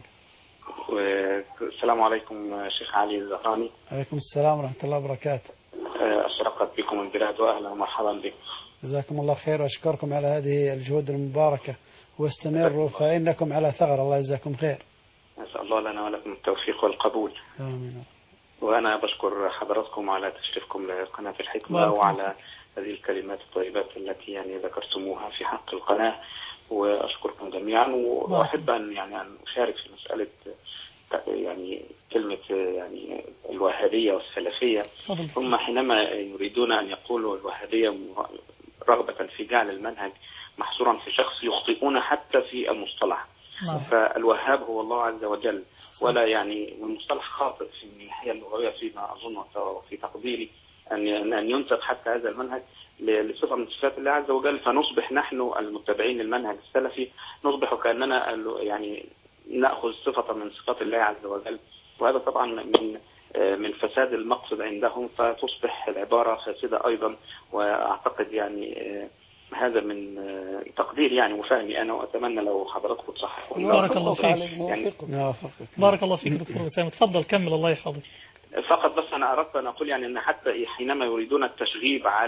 والسلام عليكم شيخ علي الزهراني. عليكم السلام ورحمة الله وبركاته. أشرقت بكم البلاد، وأهلا ومرحبا بكم. جزاكم الله خير، وأشكركم على هذه الجهود المباركة، واستمروا فإنكم على ثغر. الله يجزاكم خير. نسأل الله لنا ولكم التوفيق والقبول. آمين. وأنا بشكر حضراتكم على تشريفكم لقناة الحكمة وعلى هذه الكلمات الطيبات التي يعني ذكرتموها في حق القناة، وأشكركم جميعا. وأحب أن أشارك في مسألة يعني كلمة يعني الوهابية والسلفية. هم حينما يريدون أن يقولوا الوهابية رغبة في جعل المنهج محصورا في شخص، يخطئون حتى في المصطلح. فالوهاب هو الله عز وجل، ولا يعني والمصطلح خاطئ في الناحية اللغوية فيما أظن وفي تقديري أن ينسب حتى هذا المنهج لصفة من صفات الله عز وجل، فنصبح نحن المتبعين للمنهج السلفي نصبح كأننا يعني نأخذ صفة من صفات الله عز وجل، وهذا طبعا من فساد المقصد عندهم، فتصبح العبارة فاسدة أيضا. وأعتقد يعني هذا من تقدير يعني وفهمي أنا، وأتمنى لو حضراتكم تصححوا. بارك الله فيك. بارك الله فيك دكتور وسام. تفضل كمل. الله يحفظك. فقط بس أنا أردت أن أقول يعني أن حتى حينما يريدون التشغيب على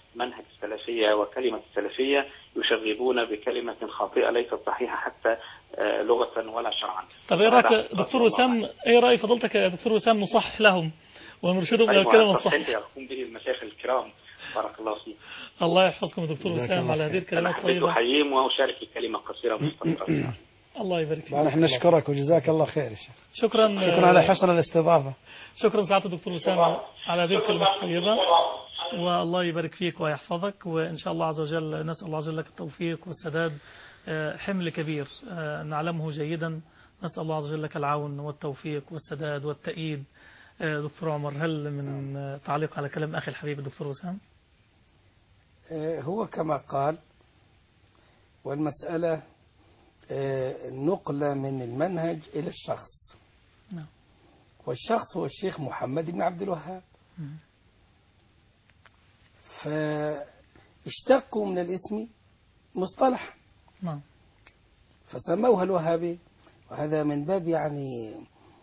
منهج السلفية وكلمة السلفية يشغبون بكلمة خاطئة ليست صحيحة حتى لغة ولا شرعا. طب ايه رايك دكتور وسام، ايه راي فضلتك يا دكتور وسام نصحح لهم ونرشدهم الى الكلمة الصحيحة؟ يقوم به المشايخ الكرام بارك الله فيك. الله يحفظكم دكتور وسام على هذه الكلمات الطيبة. أنا حبيت أحييهم وأشارك الكلمة قصيرة مستقرة. الله يبارك فيك. نحن نشكرك وجزاك الله خير. شكرا على حسن الاستضافة. شكرا سعادة الدكتور وسام على هذه الكلمة الطيبة، والله يبارك فيك ويحفظك، وإن شاء الله عز وجل نسأل الله عز وجل لك التوفيق والسداد. حمل كبير نعلمه جيدا، نسأل الله عز وجل لك العون والتوفيق والسداد والتأييد. دكتور عمر، هل من تعليق على كلام أخي الحبيب الدكتور وسام؟ هو كما قال، والمسألة نقلة من المنهج إلى الشخص. نعم. والشخص هو الشيخ محمد بن عبد الوهاب. فاشتقوا من الاسم مصطلح. نعم. فسموها الوهابي، وهذا من باب يعني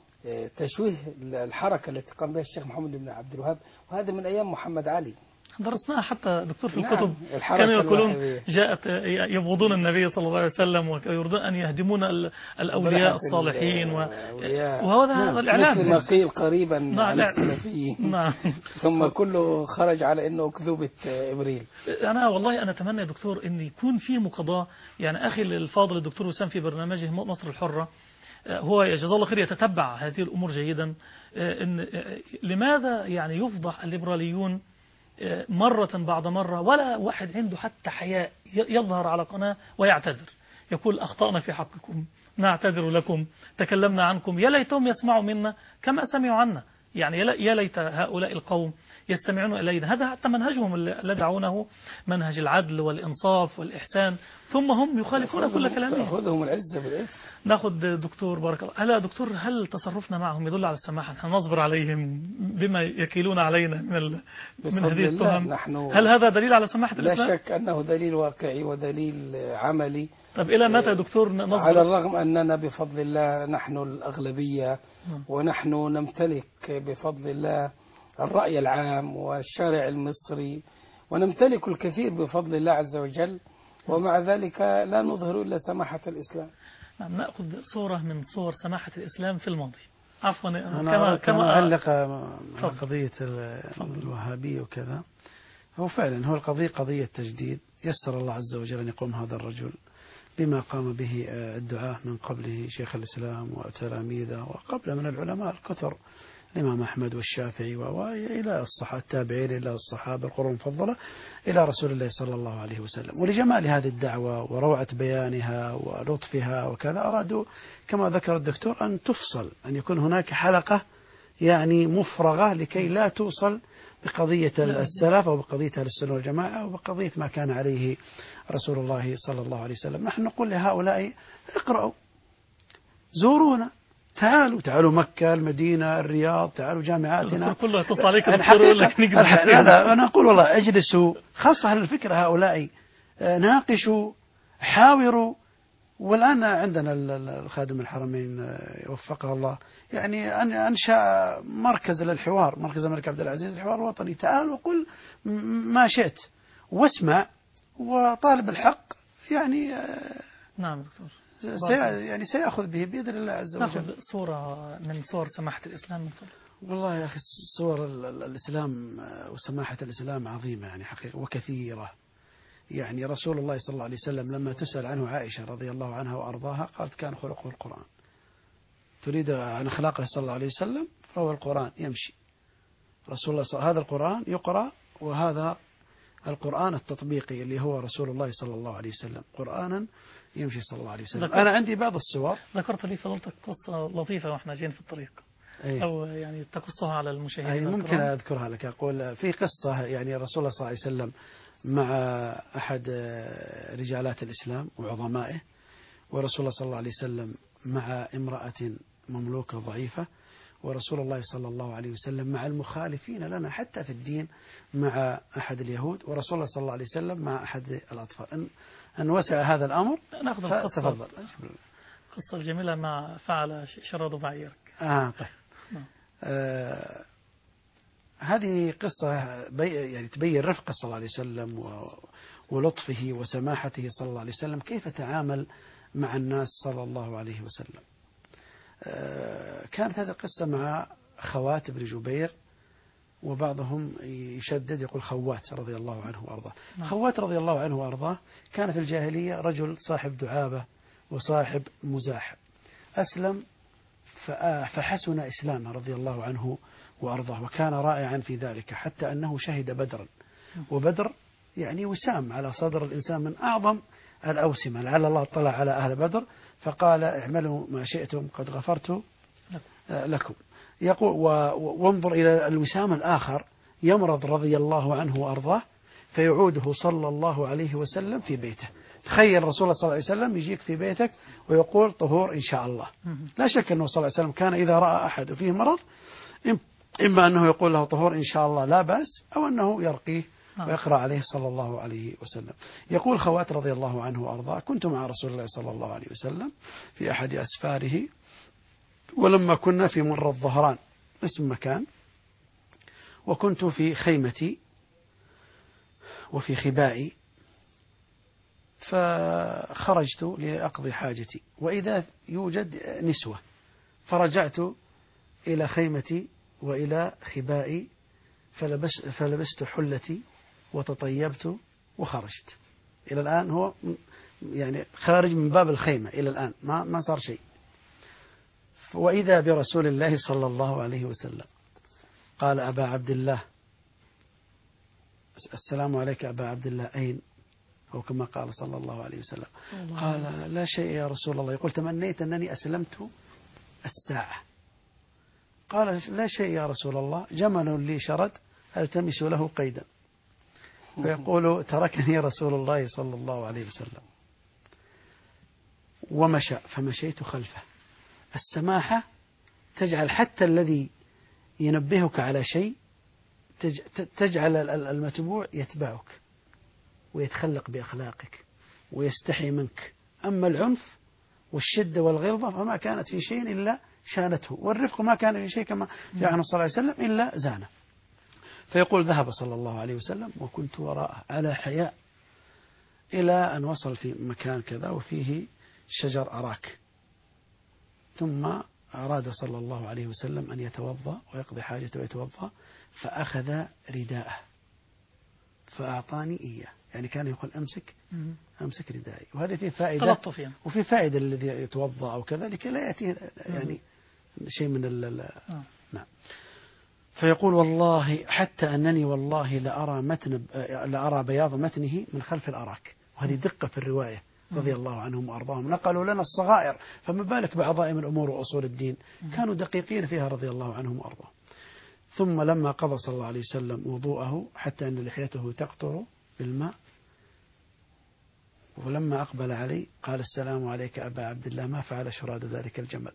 تشويه الحركة التي قام بها الشيخ محمد بن عبد الوهاب، وهذا من أيام محمد علي. درسناها حتى دكتور في نعم. الكتب، كانوا يقولون جاءت يبغضون النبي صلى الله عليه وسلم ويريدون أن يهدمون الأولياء الصالحين وهو هذا الإعلام مثل ما قيل قريبا عن السلفيين. نعم. ثم كله خرج على أنه أكذوبة إبريل. أنا أتمنى يا دكتور أن يكون في مقاضاة، يعني أخي الفاضل الدكتور وسام في برنامجه مصر الحرة هو جزاه الله خير يتتبع هذه الأمور جيدا. إن لماذا يعني يفضح الليبراليون مرة بعد مرة، ولا واحد عنده حتى حياء يظهر على قناة ويعتذر، يقول أخطأنا في حقكم، نعتذر لكم، تكلمنا عنكم. يا ليتهم يسمعوا منا كما سمعوا عنا، يعني يا ليت هؤلاء القوم يستمعون إلينا. هذا حتى منهجهم الذي دعونه منهج العدل والإنصاف والإحسان، ثم هم يخالفون كل كلامهم. تأخذهم العزة بالإثم. ناخذ دكتور بارك الله. هلا دكتور، هل تصرفنا معهم يدل على السماحة؟ نحن نصبر عليهم بما يكيلون علينا من هذه التهم. هل هذا دليل على سماحة الإسلام؟ لا شك أنه دليل واقعي ودليل عملي. طب إلى متى دكتور نصبر؟ على الرغم أننا بفضل الله نحن الأغلبية، ونحن نمتلك بفضل الله الرأي العام والشارع المصري، ونمتلك الكثير بفضل الله عز وجل، ومع ذلك لا نظهر إلا سماحة الإسلام. نعم. نأخذ صورة من صور سماحة الإسلام في الماضي. عفوا كما أعلق مع قضية الوهابية وكذا. هو فعلا القضية قضية تجديد. يسر الله عز وجل أن يقوم هذا الرجل بما قام به الدعاة من قبله شيخ الإسلام وتلاميذه، وقبل من العلماء الكثر، الإمام أحمد والشافعي وإلى التابعين إلى الصحابة القرون المفضلة إلى رسول الله صلى الله عليه وسلم. ولجمال هذه الدعوة وروعة بيانها ولطفها وكذا أرادوا كما ذكر الدكتور أن تفصل، أن يكون هناك حلقة يعني مفرغة لكي لا توصل بقضية السلف أو بقضية أهل السنة والجماعة أو بقضية ما كان عليه رسول الله صلى الله عليه وسلم. نحن نقول لهؤلاء اقرأوا، زورونا، تعالوا مكة، المدينة، الرياض، تعالوا جامعاتنا. كله يتصل عليك أنا أقول والله اجلسوا، خاصة أهل الفكرة هؤلاء، ناقشوا، حاوروا. والآن عندنا الخادم الحرمين وفقه الله يعني أنشأ مركز للحوار، مركز الملك عبد العزيز الحوار الوطني. تعال وقل ما شئت واسمع، وطالب الحق يعني نعم دكتور سيأخذ به بإذن الله عز وجل. نأخذ صورة من صور سماحة الإسلام من فضل. والله يا أخي صور الإسلام وسماحة الإسلام عظيمة يعني حقيقة وكثيرة. يعني رسول الله صلى الله عليه وسلم لما تسأل عنه عائشة رضي الله عنها وأرضاها قالت كان خلقه القرآن. تريد عن أخلاقه صلى الله عليه وسلم فهو القرآن يمشي. رسول الله هذا القرآن يقرأ، وهذا القرآن التطبيقي اللي هو رسول الله صلى الله عليه وسلم قرآنا يمشي صلى الله عليه وسلم. أنا عندي بعض الصور. ذكرت لي فضلتك قصة لطيفة وإحنا جايين في الطريق. أيه. أو يعني تقصها على المشاهدين. ممكن أذكرها لك. أقول في قصة يعني رسول الله صلى الله عليه وسلم مع أحد رجالات الإسلام وعظمائه، ورسول الله صلى الله عليه وسلم مع امرأة مملوكة ضعيفة، ورسول الله صلى الله عليه وسلم مع المخالفين لنا حتى في الدين مع أحد اليهود، ورسول الله صلى الله عليه وسلم مع أحد الأطفال. أن وسع هذا الأمر نأخذ القصة الجميلة ما فعل شراد بعيرك. طيب. هذه قصة يعني تبين رفقه صلى الله عليه وسلم ولطفه وسماحته صلى الله عليه وسلم، كيف تعامل مع الناس صلى الله عليه وسلم. كانت هذه القصة مع خوات بن جبير، وبعضهم يشدد يقول خوات رضي الله عنه وأرضاه. خوات رضي الله عنه وأرضاه كان في الجاهلية رجل صاحب دعابة وصاحب مزاح، أسلم فحسن إسلامه رضي الله عنه وأرضاه، وكان رائعا في ذلك حتى أنه شهد بدرا، وبدر يعني وسام على صدر الإنسان من أعظم الأوسمة، لعل الله اطلع على أهل بدر فقال اعملوا ما شئتم قد غفرت لكم. يقول وانظر إلى الوسام الآخر، يمرض رضي الله عنه وأرضاه فيعوده صلى الله عليه وسلم في بيته. تخيل رسول الله صلى الله عليه وسلم يجيك في بيتك ويقول طهور إن شاء الله. لا شك أنه صلى الله عليه وسلم كان إذا رأى أحد فيه مرض إما أنه يقول له طهور إن شاء الله لا بأس، أو أنه يرقيه ويقرأ عليه صلى الله عليه وسلم. يقول خوات رضي الله عنه وأرضاه كنت مع رسول الله صلى الله عليه وسلم في أحد أسفاره، ولما كنا في مر الظهران اسم مكان، وكنت في خيمتي وفي خبائي، فخرجت لأقضي حاجتي وإذا يوجد نسوة، فرجعت إلى خيمتي وإلى خبائي فلبست حلتي وتطيبت وخرجت. إلى الآن هو يعني خارج من باب الخيمة إلى الآن ما صار شيء. وإذا برسول الله صلى الله عليه وسلم قال أبا عبد الله، السلام عليك أبا عبد الله، أين؟ أو كما قال صلى الله عليه وسلم. قال لا شيء يا رسول الله. يقول تمنيت أنني أسلمت الساعة. قال لا شيء يا رسول الله، جمل لي شرد ألتمس له قيدا. فيقول تركني رسول الله صلى الله عليه وسلم ومشى، فمشيت خلفه. السماحة تجعل حتى الذي ينبهك على شيء تجعل المتبوع يتبعك ويتخلق بأخلاقك ويستحي منك. أما العنف والشدة والغلظة فما كانت في شيء إلا شانته، والرفق ما كان في شيء كما جاء عنه صلى الله عليه وسلم إلا زانه. فيقول ذهب صلى الله عليه وسلم وكنت وراءه على حياء إلى أن وصل في مكان كذا وفيه شجر أراك، ثم أراد صلى الله عليه وسلم أن يتوضأ ويقضي حاجته ويتوضأ، فأخذ رداءه فأعطاني إياه، يعني كان يقول أمسك ردائي. وهذا فيه فائدة، وفي فائدة الذي يتوضأ أو كذا لكي لا يأتيه يعني شيء من نعم. فيقول والله حتى أنني والله لأرى بياض متنه من خلف الأراك. وهذه دقة في الرواية رضي الله عنهم وأرضاهم. نقلوا لنا الصغائر، فما بالك بعظائم الأمور وأصول الدين، كانوا دقيقين فيها رضي الله عنهم وأرضاهم. ثم لما قضى صلى الله عليه وسلم وضوءه حتى أن لحيته تقطر بالماء، ولما أقبل علي قال السلام عليك أبا عبد الله، ما فعل شراد ذلك الجمل.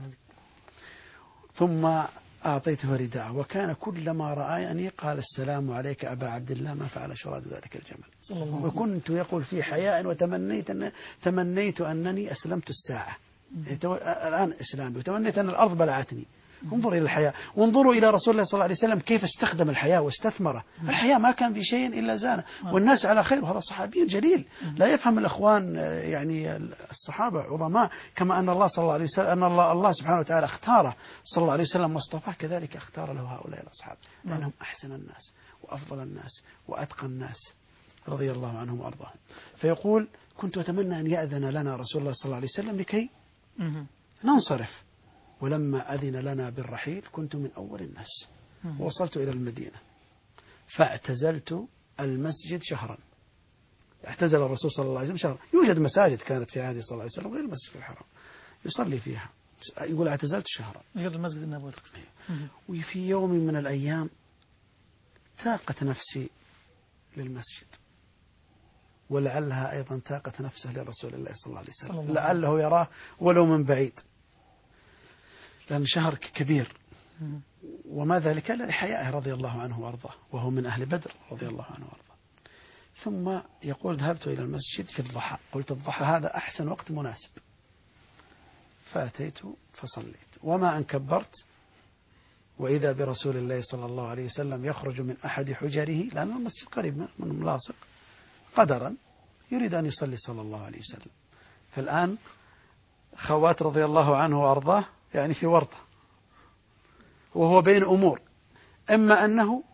ثم أعطيته رداءه، وكان كلما رآني قال السلام عليك أبا عبد الله، ما فعل شراد ذلك الجمل. وكنت يقول في حياء وتمنيت أنني أسلمت الساعة، الآن إسلامي، وتمنيت أن الأرض بلعتني. انظر إلى الحياء، وانظروا إلى رسول الله صلى الله عليه وسلم كيف استخدم الحياء واستثمره. الحياء ما كان في شيء إلا زانه، والناس على خير. وهذا صحابي جليل، لا يفهم الأخوان يعني الصحابة عظماء، كما أن الله صلى الله عليه وسلم أن الله سبحانه وتعالى اختاره صلى الله عليه وسلم واصطفاه، كذلك اختار له هؤلاء الأصحاب لأنهم أحسن الناس وأفضل الناس وأتقى الناس رضي الله عنهم وأرضاهم. فيقول كنت أتمنى أن يأذن لنا رسول الله صلى الله عليه وسلم لكي ننصرف، ولما أذن لنا بالرحيل كنت من أول الناس، ووصلت إلى المدينة فاعتزلت المسجد شهرا. اعتزل الرسول صلى الله عليه وسلم شهرا. يوجد مساجد كانت في عهده صلى الله عليه وسلم غير المسجد الحرام يصلي فيها، يقول اعتزلت شهرا غير المسجد النبوي. وفي يوم من الأيام تاقت نفسي للمسجد، ولعلها أيضا تاقت نفسه لرسول الله صلى الله عليه وسلم، لعله يراه ولو من بعيد، لأن شهر كبير، وما ذلك إلا لحيائه رضي الله عنه وأرضاه، وهو من أهل بدر رضي الله عنه وأرضاه. ثم يقول ذهبت إلى المسجد في الضحى، قلت الضحى هذا أحسن وقت مناسب، فأتيت فصليت، وما أن كبرت وإذا برسول الله صلى الله عليه وسلم يخرج من أحد حجره، لأن المسجد قريب من ملاصق، قدرا يريد أن يصلي صلى الله عليه وسلم. فالآن خوات رضي الله عنه وأرضاه يعني في ورطة، وهو بين أمور، إما أنه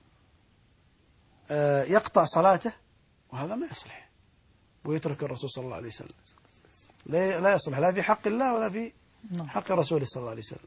يقطع صلاته، وهذا ما يصلح، ويترك الرسول صلى الله عليه وسلم، لا يصلح لا في حق الله ولا في حق رسوله صلى الله عليه وسلم.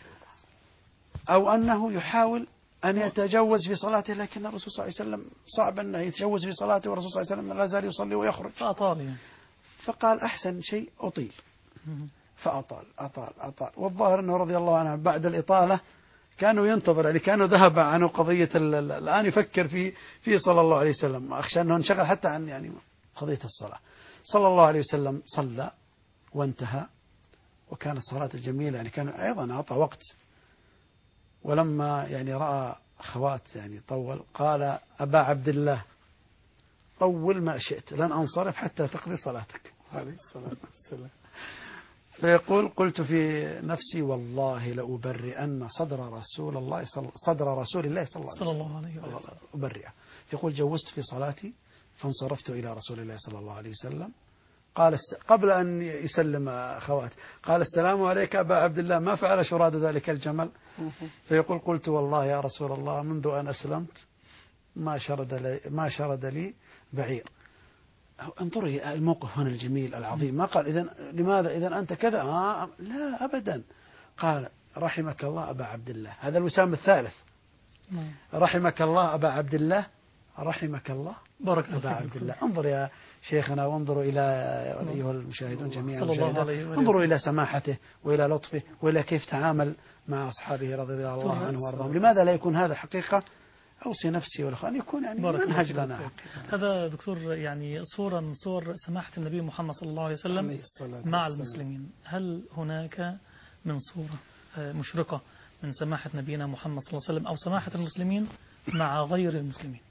أو أنه يحاول أن يتجوز في صلاته، لكن الرسول صلى الله عليه وسلم صعب أنه يتجوز في صلاته، والرسول صلى الله عليه وسلم لا زال يصلي ويخرج، فقال أحسن شيء أطيل، فأطال أطال أطال. والظاهر أنه رضي الله عنه بعد الإطالة كانوا ينتظر، يعني كانوا ذهب عنه قضية الآن يفكر في صلى الله عليه وسلم، أخشى أنه انشغل حتى عن يعني قضية الصلاة. صلى الله عليه وسلم صلى وانتهى، وكانت صلاة جميلة، يعني كان أيضا أعطى وقت. ولما يعني رأى خوات يعني طول، قال أبا عبد الله طول ما شئت، لن أنصرف حتى تقضي صلاتك عليه الصلاة والسلام. فيقول قلت في نفسي والله لأبرئن صدر رسول الله صلى الله عليه وسلم أبرئه. يقول جوزت في صلاتي فانصرفت إلى رسول الله صلى الله عليه وسلم، قال قبل أن يسلم خوات قال السلام عليك أبا عبد الله، ما فعل شراد ذلك الجمل؟ فيقول قلت والله يا رسول الله منذ أن أسلمت ما شرد لي بعير. انظري الموقف هنا الجميل العظيم، ما قال لماذا إذن أنت كذا، لا أبدا، قال رحمك الله أبا عبد الله. هذا الوسام الثالث، رحمك الله أبا عبد الله، رحمك الله بارك أبا عبد الله. انظر يا شيخنا، وانظروا إلى أيها المشاهدون جميعا، انظروا إلى سماحته وإلى لطفه وإلى كيف تعامل مع أصحابه رضي الله عنه وارضاهم. لماذا لا يكون هذا حقيقة؟ أوصي نفسي والأخوان يكون يعني منهج لنا. هذا دكتور يعني صورة من صور سماحة النبي محمد صلى الله عليه وسلم مع المسلمين. هل هناك من صورة مشرقة من سماحة نبينا محمد صلى الله عليه وسلم أو سماحة المسلمين مع غير المسلمين؟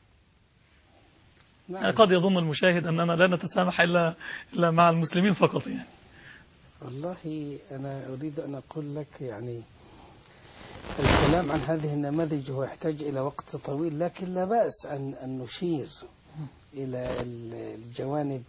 قد يظن المشاهد أننا لا نتسامح إلا مع المسلمين فقط يعني. والله أنا أريد أن أقول لك يعني الكلام عن هذه النماذج هو يحتاج إلى وقت طويل، لكن لا بأس أن نشير إلى الجوانب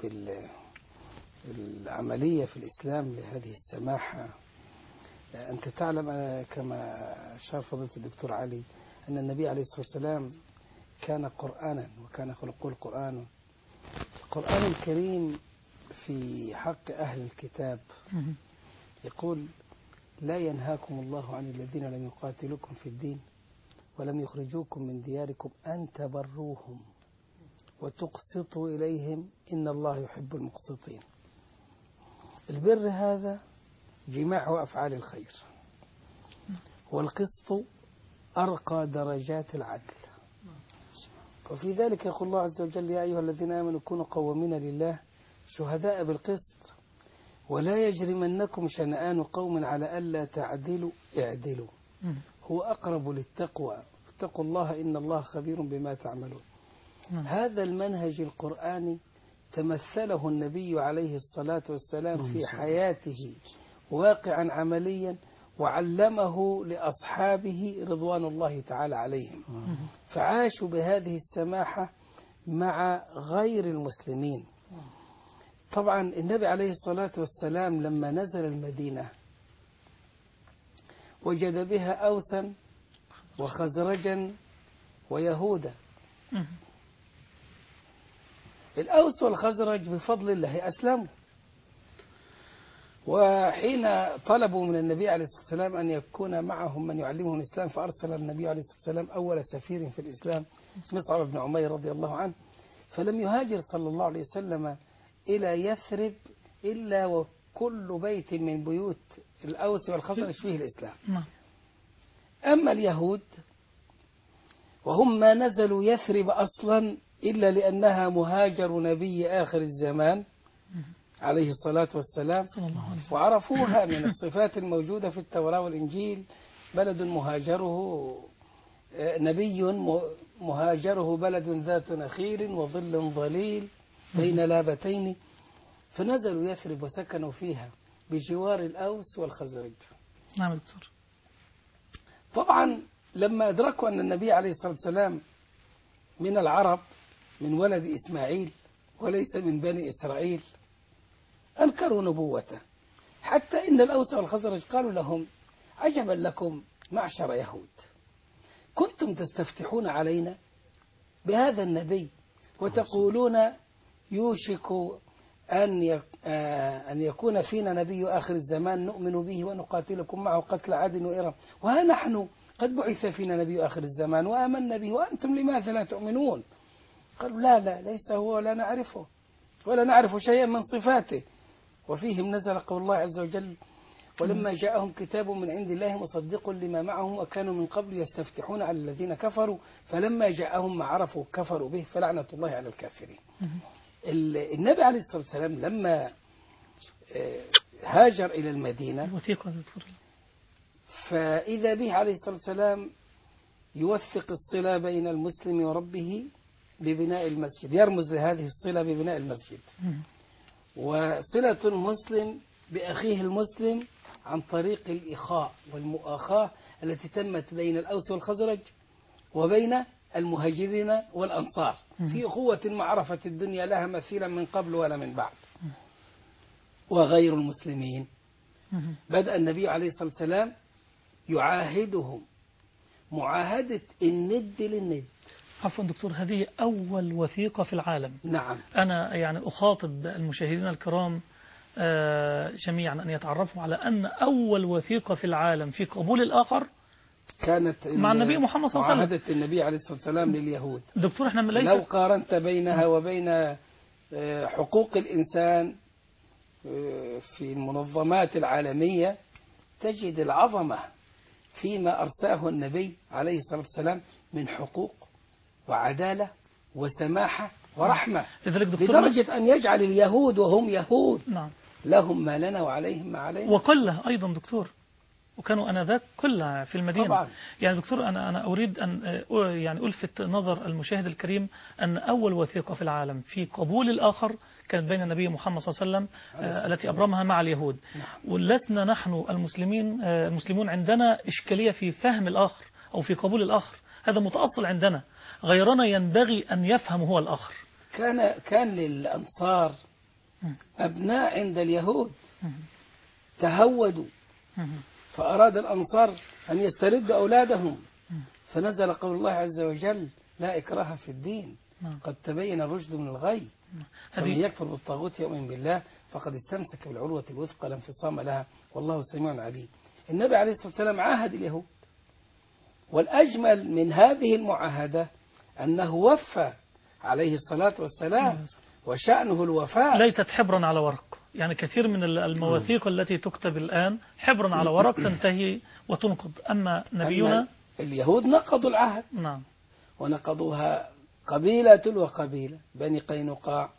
العملية في الإسلام لهذه السماحة. أنت تعلم كما أشار فضيلة الدكتور علي أن النبي عليه الصلاة والسلام كان قرآنا وكان خلقه القرآن. القرآن الكريم في حق أهل الكتاب يقول لا ينهاكم الله عن الذين لم يقاتلوكم في الدين ولم يخرجوكم من دياركم أن تبروهم وتقسطوا إليهم إن الله يحب المقسطين. البر هذا جماع أفعال الخير، والقسط أرقى درجات العدل. وفي ذلك يقول الله عز وجل يا أيها الذين آمنوا كونوا قوامين لله شهداء بالقسط ولا يجرمنكم شنآن قوم على ألا تعدلوا اعدلوا هو أقرب للتقوى اتقوا الله إن الله خبير بما تعملون. هذا المنهج القرآني تمثله النبي عليه الصلاة والسلام في حياته واقعا عمليا، وعلمه لأصحابه رضوان الله تعالى عليهم، فعاشوا بهذه السماحة مع غير المسلمين. طبعا النبي عليه الصلاة والسلام لما نزل المدينة وجد بها أوسا وخزرجا ويهودا. الأوس والخزرج بفضل الله أسلموا، وحين طلبوا من النبي عليه الصلاة والسلام أن يكون معهم من يعلمهم الإسلام فأرسل النبي عليه الصلاة والسلام أول سفير في الإسلام مصعب بن عمير رضي الله عنه، فلم يهاجر صلى الله عليه وسلم إلى يثرب إلا وكل بيت من بيوت الأوس والخزرج فيه الإسلام. أما اليهود وهم ما نزلوا يثرب أصلا إلا لأنها مهاجر نبي آخر الزمان عليه الصلاة والسلام، وعرفوها من الصفات الموجودة في التوراة والإنجيل: بلد مهاجره نبي مهاجره بلد ذات نخيل وظل ظليل بين لابتين، فنزلوا يثرب وسكنوا فيها بجوار الأوس والخزرج. نعم دكتور. طبعا لما أدركوا أن النبي عليه الصلاة والسلام من العرب من ولد إسماعيل وليس من بني إسرائيل أنكروا نبوته، حتى إن الأوس والخزرج قالوا لهم: عجبا لكم معشر يهود، كنتم تستفتحون علينا بهذا النبي وتقولون يوشك أن يكون فينا نبي آخر الزمان نؤمن به ونقاتلكم معه قتل عاد وإرم، وها نحن قد بعث فينا نبي آخر الزمان وآمنا به وأنتم لماذا لا تؤمنون؟ قالوا: لا ليس هو ولا نعرفه ولا نعرف شيئا من صفاته. وفيهم نزل قول الله عز وجل: ولما جاءهم كتاب من عند الله مصدق لما معهم وكانوا من قبل يستفتحون على الذين كفروا فلما جاءهم ما عرفوا كفروا به فلعنة الله على الكافرين. النبي عليه الصلاة والسلام لما هاجر إلى المدينة فإذا به عليه الصلاة والسلام يوثق الصلة بين المسلم وربه ببناء المسجد، يرمز لهذه الصلة ببناء المسجد، وصلة المسلم بأخيه المسلم عن طريق الإخاء والمؤاخاة التي تمت بين الأوس والخزرج وبين المهاجرين والأنصار في أخوة ما عرفت الدنيا لها مثيلا من قبل ولا من بعد. وغير المسلمين بدأ النبي عليه الصلاة والسلام يعاهدهم معاهدة الند للند. عفوا دكتور، هذه أول وثيقة في العالم. نعم. أنا يعني أخاطب المشاهدين الكرام جميعا أن يتعرفوا على أن أول وثيقة في العالم في قبول الآخر كانت مع النبي محمد صلى الله عليه وسلم، معاهدة النبي عليه الصلاة والسلام لليهود. دكتور احنا ليس لو قارنت بينها وبين حقوق الإنسان في المنظمات العالمية تجد العظمة فيما أرساه النبي عليه الصلاة والسلام من حقوق وعدالة وسماحة ورحمة، لدرجة أن يجعل اليهود وهم يهود لهم ما لنا وعليهم ما علينا. وكله أيضا دكتور، وكانوا أنذاك كلها في المدينة طبعا. يعني دكتور أنا أريد أن يعني ألفت نظر المشاهد الكريم أن أول وثيقة في العالم في قبول الآخر كانت بين النبي محمد صلى الله عليه وسلم التي أبرمها مع اليهود. ولسنا نحن المسلمون عندنا إشكالية في فهم الآخر أو في قبول الآخر، هذا متأصل عندنا، غيرنا ينبغي أن يفهم هو الآخر. كان للأنصار أبناء عند اليهود تهودوا، فأراد الأنصار أن يستردوا أولادهم، فنزل قول الله عز وجل: لا إكراه في الدين قد تبين الرشد من الغي فمن يكفر بالطاغوت يؤمن بالله فقد استمسك بالعروة الوثقى لا انفصام لها والله سميع عليم. النبي عليه الصلاة والسلام عاهد اليهود، والأجمل من هذه المعاهدة أنه وفى عليه الصلاة والسلام، وشأنه الوفاء ليست حبرا على ورق. يعني كثير من المواثيق التي تكتب الآن حبرا على ورق تنتهي وتنقض، أما نبينا اليهود نقضوا العهد. نعم. ونقضوها قبيلة وقبيلة، بني قينقاع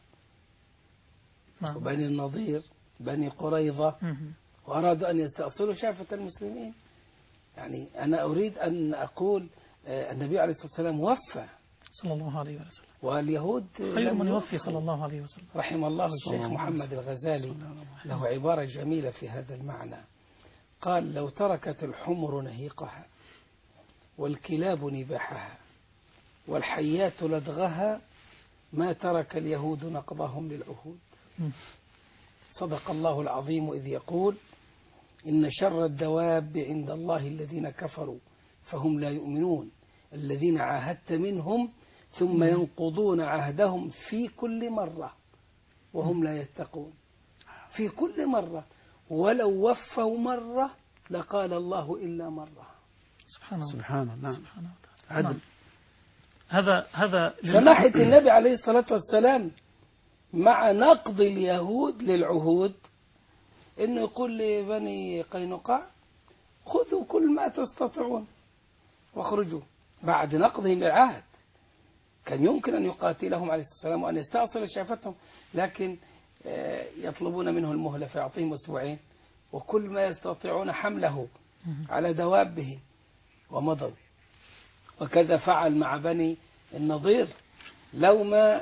وبني النضير بني قريظة، وأرادوا أن يستأصلوا شافة المسلمين. يعني أنا أريد أن أقول النبي عليه الصلاة والسلام وفى صلى الله عليه وسلم، واليهود خير من يوفي صلى الله عليه وسلم. رحم الله الشيخ محمد الغزالي له عبارة جميلة في هذا المعنى، قال: لو تركت الحمر نهيقها والكلاب نباحها والحيات لدغها ما ترك اليهود نقضهم للعهود. صدق الله العظيم إذ يقول: إن شر الدواب عند الله الذين كفروا فهم لا يؤمنون الذين عاهدت منهم ثم ينقضون عهدهم في كل مرة وهم لا يتقون. في كل مرة، ولو وفوا مرة لقال الله إلا مرة. سبحان الله. عدل. هذا سماحة النبي عليه الصلاة والسلام مع نقض اليهود للعهود إنه يقول لبني قينقاع: خذوا كل ما تستطيعون واخرجوا. بعد نقضهم للعهد كان يمكن أن يقاتلهم عليه الصلاة والسلام وأن يستأصل شافتهم، لكن يطلبون منه المهلة فيعطيهم أسبوعين وكل ما يستطيعون حمله على دوابه ومضوا. وكذا فعل مع بني النضير، لو ما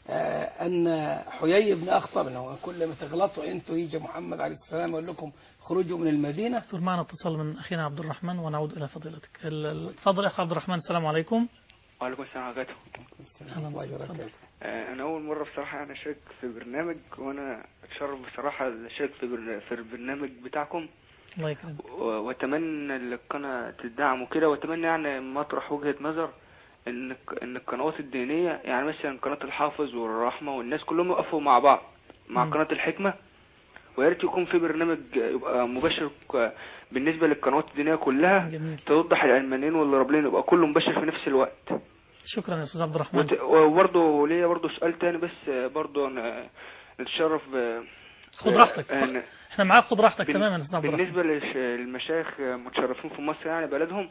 أن حيي بن أخطب إنه كل ما تغلطوا أنتوا يجي محمد عليه السلام يقول لكم خرجوا من المدينة. دكتور معنا اتصال من أخينا عبد الرحمن ونعود إلى فضيلتك. تفضل يا أخي عبد الرحمن. السلام عليكم. وعليكم السلام ورحمة الله وبركاته. أنا أول مرة بصراحة أنا أشارك في برنامج، وأنا أتشرف بصراحة أشارك في البرنامج بتاعكم. الله يكرمك. وأتمنى القناة تدعم وكده، وأتمنى يعني مطرح وجهة نظر إن القنوات الدينية يعني مثلا قناة الحافظ والرحمة والناس كلهم يقفوا مع بعض مع قناة الحكمة، ويا ريت يكون في برنامج يبقى مباشر بالنسبة للقنوات الدينية كلها. جميل. توضح العلمانيين والرابلين يبقى كله مباشر في نفس الوقت. شكرا يا استاذ عبد الرحمن. وبرضه ليا برضه سؤال تاني، بس برضه انا نتشرف خد راحتك. احنا معاك، خد راحتك تماما يا استاذ عبد الرحمن. بالنسبة للمشايخ متشرفين في مصر يعني بلدهم.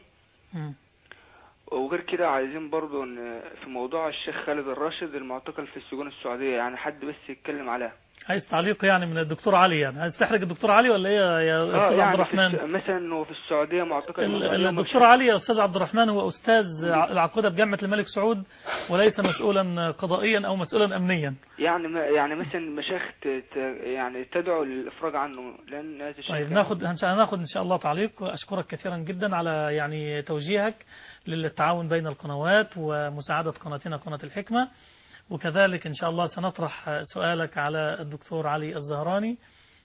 وغير كده عايزين برضه في موضوع الشيخ خالد الراشد المعتقل في السجون السعودية، يعني حد بس يتكلم عليها. عايز تعليق يعني من الدكتور علي؟ يعني عايز تحرج الدكتور علي ولا ايه يا استاذ عبد الرحمن؟ مثلا هو في السعودية معتقل. الدكتور علي يا استاذ عبد الرحمن هو استاذ العقيدة بجامعة الملك سعود، وليس مسؤولا قضائيا او مسؤولا امنيا. يعني مثلا المشايخ يعني تدعو للافراج عنه، لان هذا الشيء. طيب ناخد ان شاء الله تعليق. اشكرك كثيرا جدا على يعني توجيهك للتعاون بين القنوات ومساعدة قناتنا قناة الحكمة، وكذلك إن شاء الله سنطرح سؤالك على الدكتور علي الزهراني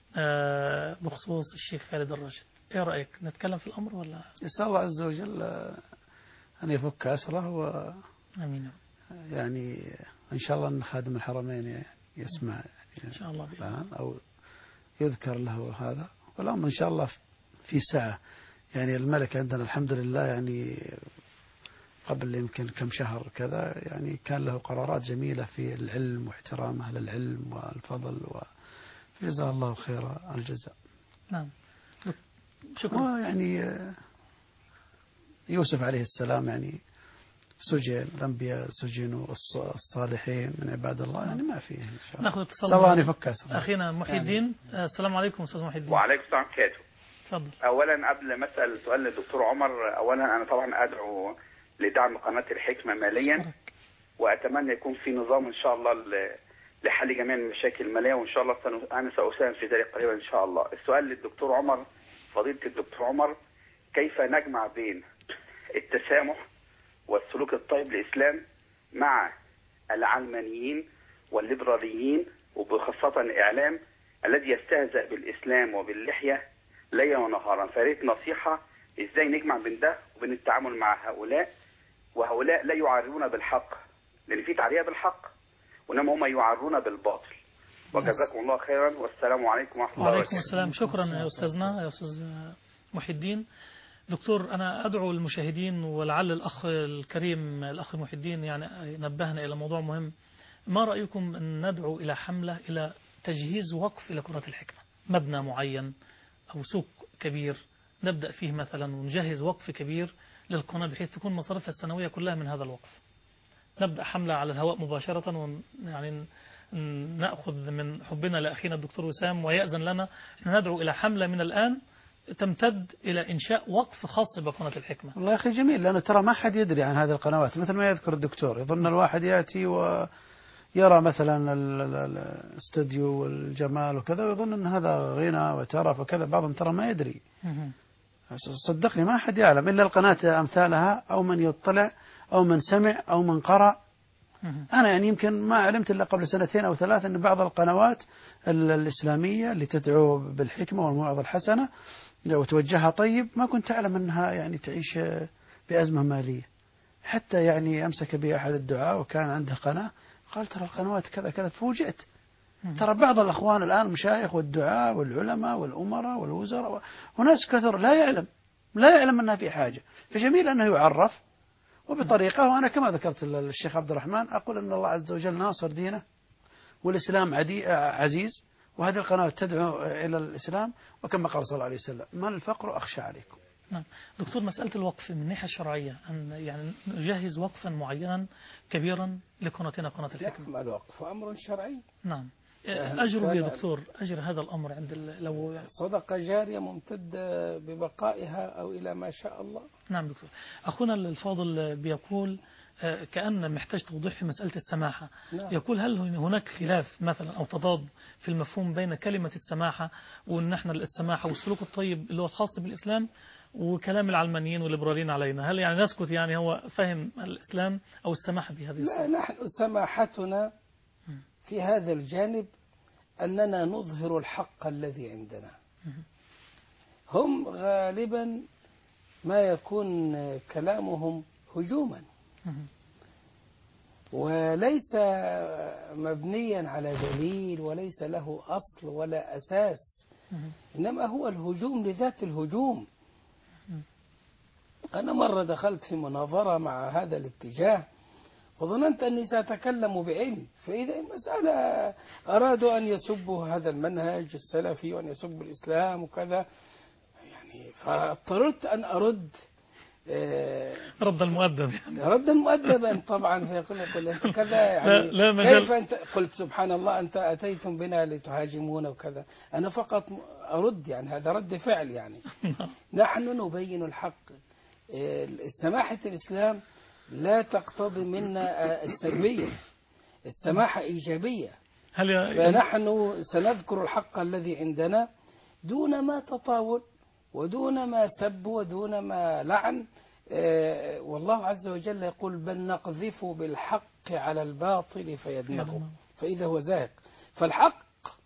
بخصوص الشيخ خالد الراشد. إيه رأيك نتكلم في الأمر ولا؟ يسأل الله عز وجل أن يفك أسره آمين. يعني إن شاء الله أن خادم الحرمين يسمع إن شاء الله الآن أو يذكر له هذا، والأمر إن شاء الله في ساعة. يعني الملك عندنا الحمد لله يعني قبل يمكن كم شهر كذا يعني كان له قرارات جميلة في العلم واحترام أهل العلم والفضل، وجزاه الله خير الجزاء. نعم شكرا. يعني يوسف عليه السلام يعني سجن، الأنبياء سجنوا، الصالحين من عباد الله، يعني ما فيه إن شاء الله. ناخذ اتصال سواء يفك أسره. أخينا محي الدين. السلام عليكم أستاذ محي الدين. وعليكم السلام ورحمة الله. تفضل. أولا قبل ما أسأل سؤال للدكتور عمر، أولا أنا طبعا أدعو لدعم قناة الحكمة ماليا، وأتمنى يكون في نظام إن شاء الله لحل جميع المشاكل المالية، وإن شاء الله أنا سأساهم في ذلك قريبا إن شاء الله. السؤال للدكتور عمر، فضيلة الدكتور عمر، كيف نجمع بين التسامح والسلوك الطيب للإسلام مع العلمانيين والليبراليين، وبخاصة الإعلام الذي يستهزأ بالإسلام وباللحية ليلا ونهارا؟ فريت نصيحة إزاي نجمع بين ده وبين التعامل مع هؤلاء، وهؤلاء لا يعرون بالحق، لأن في تعرية بالحق، وإنما هم يعرون بالباطل. وجزاكم الله خيرا، والسلام عليكم ورحمة الله وبركاته. وعليكم السلام. شكرا يا أستاذنا يا أستاذ محي الدين. دكتور أنا أدعو المشاهدين، ولعل الأخ الكريم الأخ محي الدين يعني نبهنا إلى موضوع مهم. ما رأيكم أن ندعو إلى حملة إلى تجهيز وقف إلى قناة الحكمة، مبنى معين أو سوق كبير نبدأ فيه مثلا، ونجهز وقف كبير للقناة بحيث تكون مصاريفها السنوية كلها من هذا الوقف. نبدأ حملة على الهواء مباشرة، ويعني نأخذ من حبنا لأخينا الدكتور وسام ويأذن لنا أن ندعو إلى حملة من الآن تمتد إلى إنشاء وقف خاص بقناة الحكمة. والله يا أخي جميل، لأنه ترى ما حد يدري عن هذه القنوات، مثل ما يذكر الدكتور. يظن الواحد يأتي ويرى مثلا الاستوديو والجمال وكذا، ويظن أن هذا غنى وترف وكذا، بعضهم ترى ما يدري. صدقني ما أحد يعلم إلا القناة أمثالها، أو من يطلع أو من سمع أو من قرأ. أنا يعني يمكن ما علمت إلا قبل 2 أو 3 أن بعض القنوات الإسلامية اللي تدعو بالحكمة والموعظة الحسنة وتوجهها طيب، ما كنت أعلم أنها يعني تعيش بأزمة مالية. حتى يعني أمسك بي أحد الدعاء وكان عنده قناة، قال ترى القنوات كذا كذا، فوجئت. ترى بعض الأخوان الآن المشايخ والدعاء والعلماء والأمراء والوزراء وناس كثر لا يعلم أنها في حاجة، فجميل أنه يعرف وبطريقة. وأنا كما ذكرت الشيخ عبد الرحمن أقول أن الله عز وجل ناصر دينه، والإسلام عزيز، وهذه القناة تدعو إلى الإسلام، وكما قال صلى الله عليه وسلم ما الفقر أخشى عليكم. نعم دكتور، مسألة الوقف من الناحية الشرعية أن يعني نجهز وقفا معينا كبيرا لقناتنا قناة الحكمة. نعم الوقف أمر شرعي. نعم أجر يا دكتور، أجر هذا الأمر عند لو صدقة جارية ممتدة ببقائها أو إلى ما شاء الله. نعم دكتور. أخونا الفاضل بيقول كأن محتاج توضيح في مسألة السماحة. نعم. يقول هل هناك خلاف مثلا أو تضاد في المفهوم بين كلمة السماحة وأن احنا السماحة والسلوك الطيب اللي هو الخاص بالإسلام وكلام العلمانيين والليبراليين علينا؟ هل يعني نسكت يعني هو فهم الإسلام أو السماحة بهذه الصورة؟ لا، نحن سماحتنا في هذا الجانب أننا نظهر الحق الذي عندنا. هم غالبا ما يكون كلامهم هجوما وليس مبنيا على دليل وليس له أصل ولا أساس، إنما هو الهجوم لذات الهجوم. أنا مرة دخلت في مناظرة مع هذا الاتجاه وظننت أني سأتكلم بعلم، فإذا المسألة أرادوا أن يسبوا هذا المنهج السلفي وأن يسبوا الإسلام وكذا، يعني فاضطررت أن أرد رد المؤدب يعني. ردا مؤدبا طبعا، فيقول أنت كذا يعني لا مجال. كيف أنت؟ قلت سبحان الله، أنت أتيتم بنا لتهاجمون وكذا. أنا فقط أرد، يعني هذا رد فعل يعني. نحن نبين الحق. سماحة الإسلام لا تقتضي منا السلبية، السماحة إيجابية. فنحن سنذكر الحق الذي عندنا دون ما تطاول ودون ما سب ودون ما لعن. والله عز وجل يقول بل نقذف بالحق على الباطل فيدمغه فإذا هو زاهق. فالحق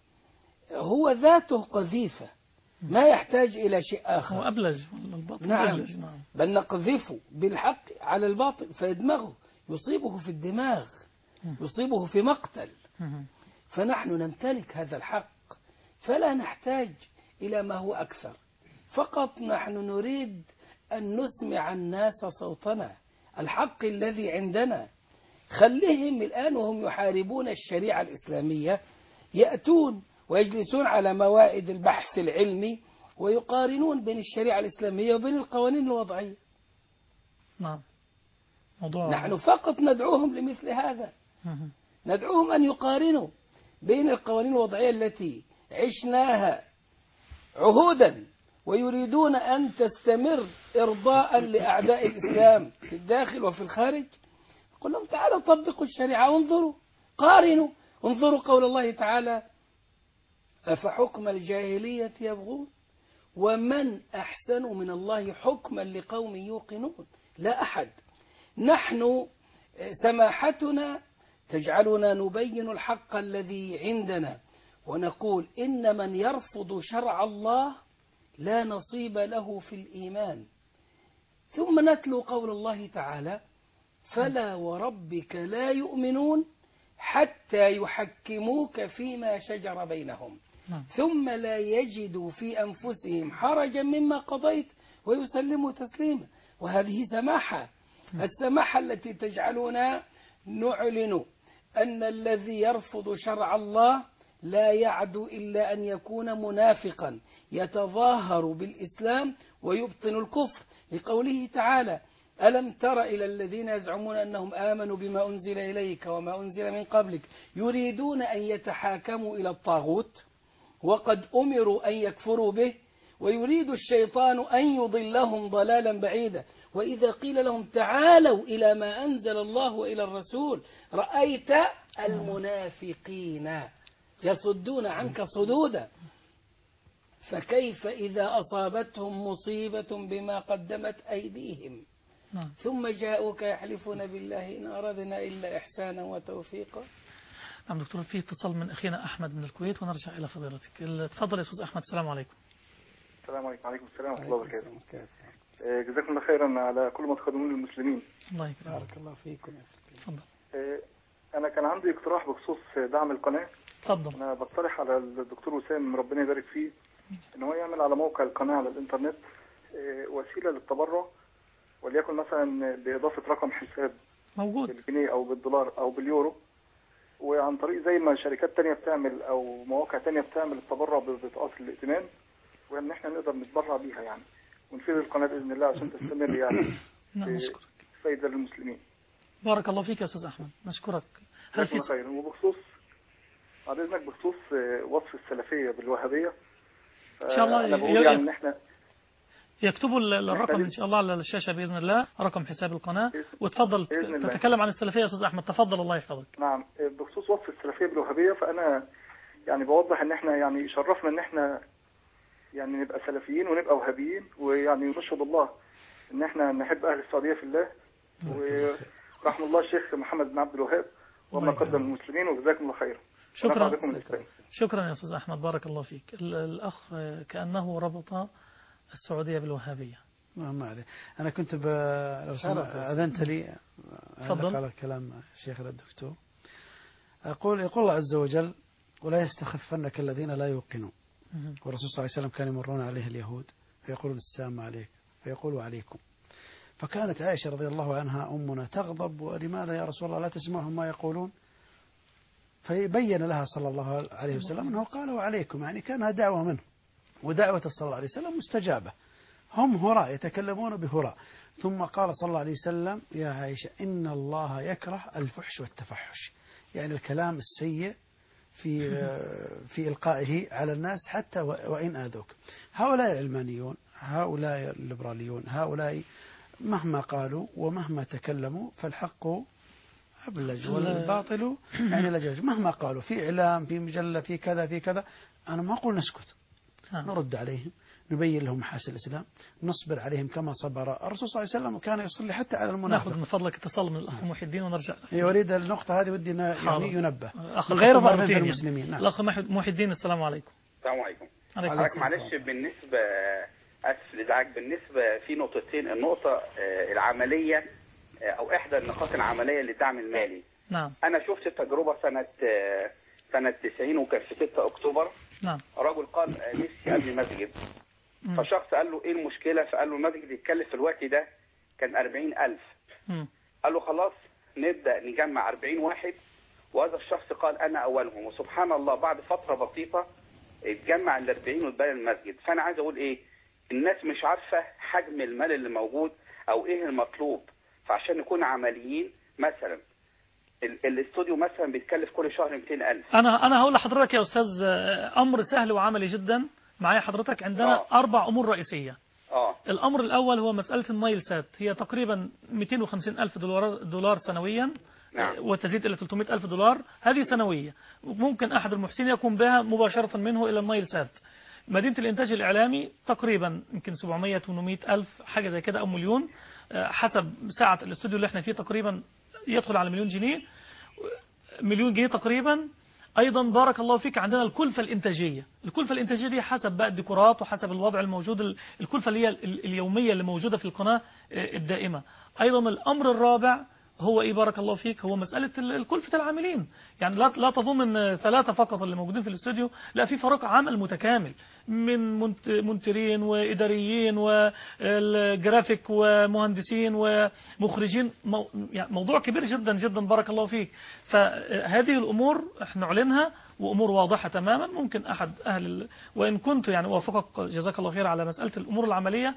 هو ذاته قذيفة، ما يحتاج إلى شيء آخر. هو أبلج الباطل. نعم. بل نقذف بالحق على الباطل فيدمغه، يصيبه في الدماغ، يصيبه في مقتل. فنحن نمتلك هذا الحق فلا نحتاج إلى ما هو أكثر، فقط نحن نريد أن نسمع الناس صوتنا، الحق الذي عندنا. خليهم الآن وهم يحاربون الشريعة الإسلامية يأتون ويجلسون على موائد البحث العلمي ويقارنون بين الشريعة الإسلامية وبين القوانين الوضعية. نعم. نحن فقط ندعوهم لمثل هذا، ندعوهم أن يقارنوا بين القوانين الوضعية التي عشناها عهودا ويريدون أن تستمر إرضاء لأعداء الإسلام في الداخل وفي الخارج. قل لهم تعالوا طبقوا الشريعة وانظروا، قارنوا، انظروا قول الله تعالى أفحكم الجاهلية يبغون ومن أحسن من الله حكما لقوم يوقنون. لا أحد. نحن سماحتنا تجعلنا نبين الحق الذي عندنا ونقول إن من يرفض شرع الله لا نصيب له في الإيمان. ثم نتلو قول الله تعالى فلا وربك لا يؤمنون حتى يحكموك فيما شجر بينهم ثم لا يجدوا في أنفسهم حرجا مما قضيت ويسلموا تسليما. وهذه سماحة، السماحة التي تجعلنا نعلن أن الذي يرفض شرع الله لا يعدو إلا أن يكون منافقا يتظاهر بالإسلام ويبطن الكفر، لقوله تعالى ألم تر إلى الذين يزعمون أنهم آمنوا بما أنزل إليك وما أنزل من قبلك يريدون أن يتحاكموا إلى الطاغوت وقد أمروا أن يكفروا به ويريد الشيطان أن يضلهم ضلالا بعيدا. وإذا قيل لهم تعالوا إلى ما أنزل الله وإلى الرسول رأيت المنافقين يصدون عنك صدودا. فكيف إذا أصابتهم مصيبة بما قدمت أيديهم ثم جاءوك يحلفون بالله إن أردنا إلا إحسانا وتوفيقا. نعم دكتور، في اتصال من أخينا أحمد من الكويت ونرجع إلى فضيلتك. تفضل يا أستاذ أحمد. السلام عليكم. السلام عليكم. وعليكم السلام ورحمة الله وبركاته. جزاكم الله خيرا على كل ما تقدمون للمسلمين. الله يكرمك. بارك الله فيكم. تفضل. أنا كان عندي اقتراح بخصوص دعم القناة. تفضل. أنا بقترح على الدكتور وسام ربنا يبارك فيه إن هو يعمل على موقع القناة على الإنترنت وسيلة للتبرع، وليكن مثلا بإضافة رقم حساب موجود بالجنيه أو بالدولار أو باليورو، وعن طريق زي ما شركات تانية بتعمل أو مواقع تانية بتعمل التبرع ببطاقات الائتمان، وإن إحنا نقدر نتبرع بيها يعني ونفيد القناة بإذن الله عشان تستمر يعني فايدة للمسلمين. بارك الله فيك يا أستاذ أحمد، نشكرك. هل في خير؟ وبخصوص بعد إذنك بخصوص وصف السلفية بالوهابية، إن شاء الله أنا بقول يعني إن إحنا يكتبوا الرقم إن شاء الله على الشاشة بإذن الله، رقم حساب القناة، وتفضل تتكلم عن السلفية يا أستاذ أحمد. تفضل الله يحفظك. نعم، بخصوص وصف السلفية بالوهابية، فأنا يعني بوضح إن إحنا يعني شرفنا إن إحنا يعني نبقى سلفيين ونبقى وهابيين، ويعني نشهد الله إن إحنا نحب أهل السعودية في الله، ورحم الله الشيخ محمد بن عبد الوهاب وما قدم المسلمين، وجزاكم الله خيرا. شكرا يا أستاذ أحمد، بارك الله فيك. الأخ كأنه ربط السعودية بالوهابية. ما عليه. أنا كنت لو أذنت لي على كلام الشيخ الدكتور، يقول الله عز وجل: ولا يستخفنك الذين لا يوقنون. والرسول صلى الله عليه وسلم كان يمرون عليه اليهود فيقولون السلام عليك، فيقولوا عليكم. فكانت عائشة رضي الله عنها أمنا تغضب: ولماذا يا رسول الله لا تسمعهم ما يقولون؟ فبين لها صلى الله عليه وسلم أنه قال وعليكم، يعني كانها دعوة منه، ودعوة صلى الله عليه وسلم مستجابة. هم هراء يتكلمون بهراء. ثم قال صلى الله عليه وسلم: يا عائشة إن الله يكره الفحش والتفحش، يعني الكلام السيء في إلقائه على الناس حتى وإن آذوك. هؤلاء العلمانيون، هؤلاء الليبراليون، هؤلاء مهما قالوا ومهما تكلموا فالحق أبلج والباطل يعني لجج. مهما قالوا في إعلام، في مجلة، في كذا في كذا، أنا ما أقول نسكت، نرد عليهم، نبين لهم محاسن الإسلام، نصبر عليهم كما صبر الرسول صلى الله عليه وسلم، وكان يصلي حتى على المنافق. ناخذ من فضلك اتصال من الأخ محي الدين ونرجع. يريد النقطة هذه ودي يعني ينبه غير ضعف في المسلمين. نعم. الأخ محي الدين، السلام عليكم. السلام عليكم. معلش بالنسبة أسف الإزعاج، بالنسبة في نقطتين. النقطة العملية أو إحدى النقاط العملية للدعم المالي. نعم. أنا شفت التجربة سنة 90 وكان في 6 أكتوبر. نعم. رجل قال نفسي أبني مسجد. فشخص قال له إيه المشكلة؟ فقال له المسجد يتكلف في الوقت ده كان 40,000. قال له خلاص نبدأ نجمع 40 واحد، وهذا الشخص قال أنا أولهم. وسبحان الله بعد فترة بسيطة اتجمع ال 40 واتبنى المسجد. فأنا عايز أقول إيه؟ الناس مش عارفة حجم المال اللي موجود أو إيه المطلوب. فعشان نكون عمليين، مثلا الاستوديو مثلا بيتكلف كل شهر 200,000. أنا هقول لحضرتك يا أستاذ أمر سهل وعملي جدا معايا حضرتك. عندنا 4 أمور رئيسية. الأمر الأول هو مسألة النايل سات، هي تقريبا 250,000 دولار سنويا. نعم. وتزيد إلى 300,000 دولار، هذه سنوية. ممكن أحد المحسنين يقوم بها مباشرة منه إلى النايل سات. مدينة الإنتاج الإعلامي تقريبا يمكن 700-800,000 حاجة زي كده، أو مليون حسب ساعة الاستوديو اللي احنا فيه، تقريبا يدخل على مليون جنيه، مليون جنيه تقريبا. أيضا بارك الله فيك عندنا الكلفة الإنتاجية. الكلفة الإنتاجية دي حسب بقى الديكورات وحسب الوضع الموجود، الكلفة اللي هي اليومية اللي موجودة في القناة الدائمة. أيضا الأمر الرابع هو إيه بارك الله فيك، هو مسألة الكلفة العاملين. يعني لا تظن أن 3 فقط اللي موجودين في الاستوديو، لا، في فريق عمل متكامل من منترين وإداريين والجرافيك ومهندسين ومخرجين. يعني موضوع كبير جدا جدا بارك الله فيك. فهذه الأمور احنا نعلنها، وأمور واضحة تماما. ممكن أحد وإن كنت يعني أوافقك جزاك الله خير على مسألة الأمور العملية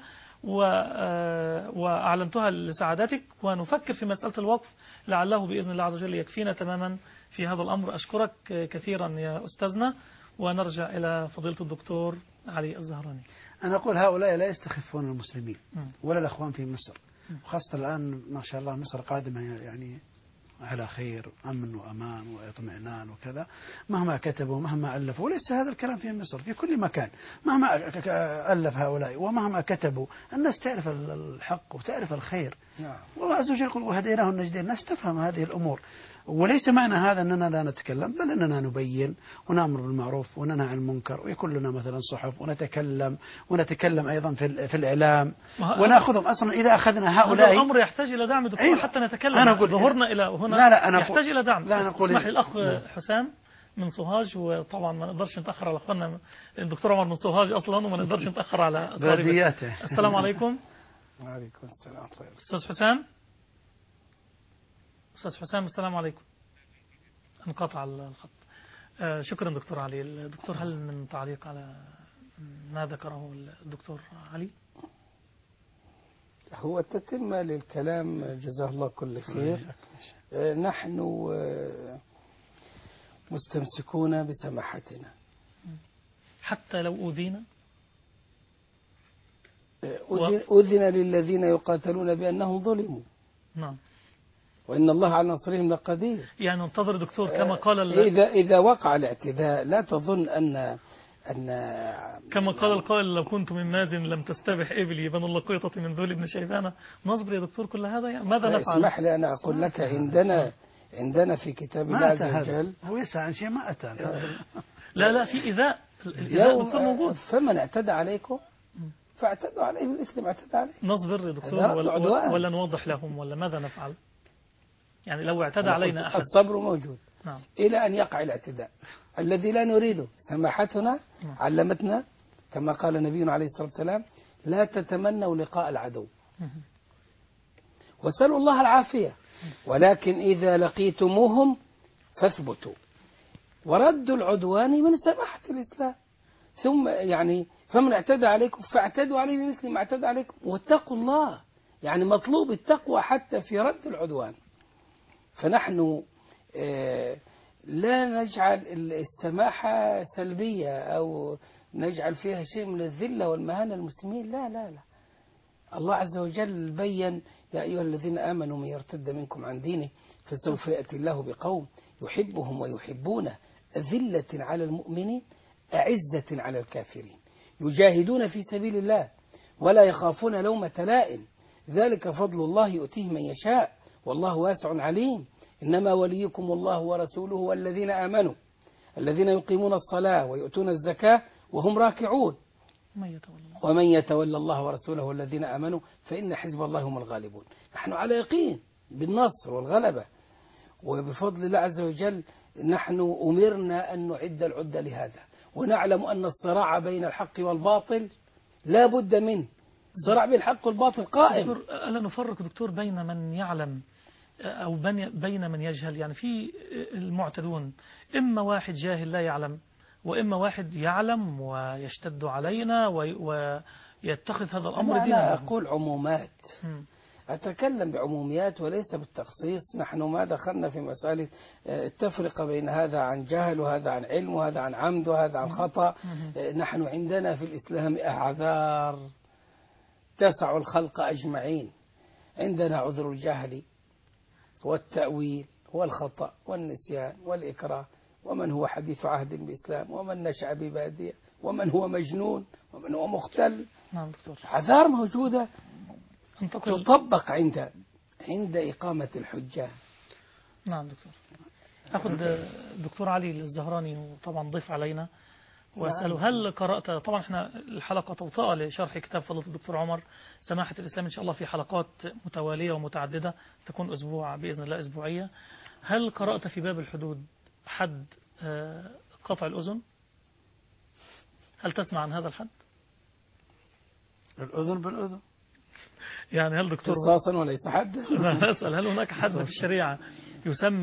وأعلنتها لسعادتك، ونفكر في مسألة الوقف لعله بإذن الله عز وجل يكفينا تماما في هذا الأمر. أشكرك كثيرا يا أستاذنا، ونرجع إلى فضيلة الدكتور علي الزهراني. أنا أقول هؤلاء لا يستخفون المسلمين ولا الأخوان في مصر، وخاصة الآن ما شاء الله مصر قادمة يعني على خير، أمن وأمان واطمئنان وكذا. مهما كتبوا مهما ألفوا، وليس هذا الكلام في مصر، في كل مكان مهما ألف هؤلاء ومهما كتبوا الناس تعرف الحق وتعرف الخير. والله عز وجل يقول وهديناه النجدين. الناس تفهم هذه الأمور، وليس معنى هذا أننا لا نتكلم، بل أننا نبين ونأمر بالمعروف وننهى عن المنكر، ويكون لنا مثلا صحف ونتكلم أيضا في الإعلام، ونأخذهم. أصلا إذا أخذنا هؤلاء الأمر يحتاج إلى دعم دكتور. حتى نتكلم. أنا أقول ظهورنا إلى هنا لا يحتاج إلى دعم. لا نقول اسمح لي الأخ حسام من سوهاج، وطبعا ما نقدرش نتأخر على أخواننا الدكتور عمر من سوهاج أصلا، وما نقدرش نتأخر على بلدياته. السلام عليكم. وعليكم السلام. أستاذ حسام. أستاذ حسام السلام عليكم. انقطع الخط. شكرا دكتور علي. الدكتور هل من تعليق على ما ذكره الدكتور علي؟ هو تتمة للكلام، جزاه الله كل خير. نحن مستمسكون بسماحتنا حتى لو أوذينا. أذن للذين يقاتلون بأنهم ظلموا. نعم. وإن الله على نصرهم لقدير. يعني انتظر دكتور كما قال إذا وقع الاعتداء لا تظن أن كما قال القائل لو كنت من مازن لم تستبح إبلي بنو اللقيطة من ذول ابن شيبان. نصبر يا دكتور كل هذا يعني ماذا نفعل؟ اسمح لي أنا أقول لك عندنا في كتاب الله عز وجل هو يسعى عن شيء ما أتى. لا في إذاء دكتور موجود. فمن اعتدى عليكم فاعتدوا عليه بمثل ما اعتدى عليه. نصبر يا دكتور ولا نوضح لهم ولا ماذا نفعل؟ يعني لو اعتدى علينا أحد. الصبر موجود. نعم. إلى أن يقع الاعتداء الذي لا نريده. سماحتنا علمتنا كما قال نبينا عليه الصلاة والسلام لا تتمنوا لقاء العدو وسلوا الله العافية ولكن إذا لقيتموهم فاثبتوا وردوا العدوان من سماحة الإسلام. ثم يعني فمن اعتدى عليكم فاعتدوا عليه بمثل ما اعتدى عليكم واتقوا الله. يعني مطلوب التقوى حتى في رد العدوان. فنحن لا نجعل السماحة سلبية أو نجعل فيها شيء من الذلة والمهانة للمسلمين. لا لا لا. الله عز وجل بين يا أيها الذين آمنوا من يرتد منكم عن دينه فسوف يأتي الله بقوم يحبهم ويحبونه أذلة على المؤمنين أعزة على الكافرين يجاهدون في سبيل الله ولا يخافون لومة لائم ذلك فضل الله يؤتيه من يشاء والله واسع عليم. إنما وليكم الله ورسوله والذين آمنوا الذين يقيمون الصلاة ويؤتون الزكاة وهم راكعون ومن يتولى الله ورسوله والذين آمنوا فإن حزب الله هم الغالبون. نحن على يقين بالنصر والغلبة وبفضل الله عز وجل. نحن أمرنا أن نعد العدة لهذا ونعلم أن الصراع بين الحق والباطل لا بد منه. الصراع بين الحق والباطل قائم. ألا نفرق دكتور بين من يعلم أو بين من يجهل؟ يعني في المعتدون إما واحد جاهل لا يعلم وإما واحد يعلم ويشتد علينا ويتخذ هذا الأمر دينا. أنا أقول عمومات أتكلم بعموميات وليس بالتخصيص. نحن ما دخلنا في مسألة التفرقة بين هذا عن جهل وهذا عن علم وهذا عن عمد وهذا عن خطأ. نحن عندنا في الإسلام أعذار تسع الخلق أجمعين. عندنا عذر الجهل والتأويل والخطأ والنسيان والإكراه ومن هو حديث عهد بإسلام ومن نشأ ببادية ومن هو مجنون ومن هو مختل. نعم دكتور. أعذار موجودة تطبق عند إقامة الحجة. نعم دكتور. أخذ دكتور علي الزهراني وطبعا ضيف علينا وأسأله هل قرأت؟ طبعا احنا الحلقة توطأة لشرح كتاب فضيلة الدكتور عمر سماحة الإسلام إن شاء الله في حلقات متوالية ومتعددة تكون أسبوع بإذن الله أسبوعية. هل قرأت في باب الحدود حد قطع الأذن؟ هل تسمع عن هذا الحد؟ الأذن بالأذن يعني هل دكتور قصاصا وليس حدا؟ أسأل هل هناك حد في الشريعة يسمى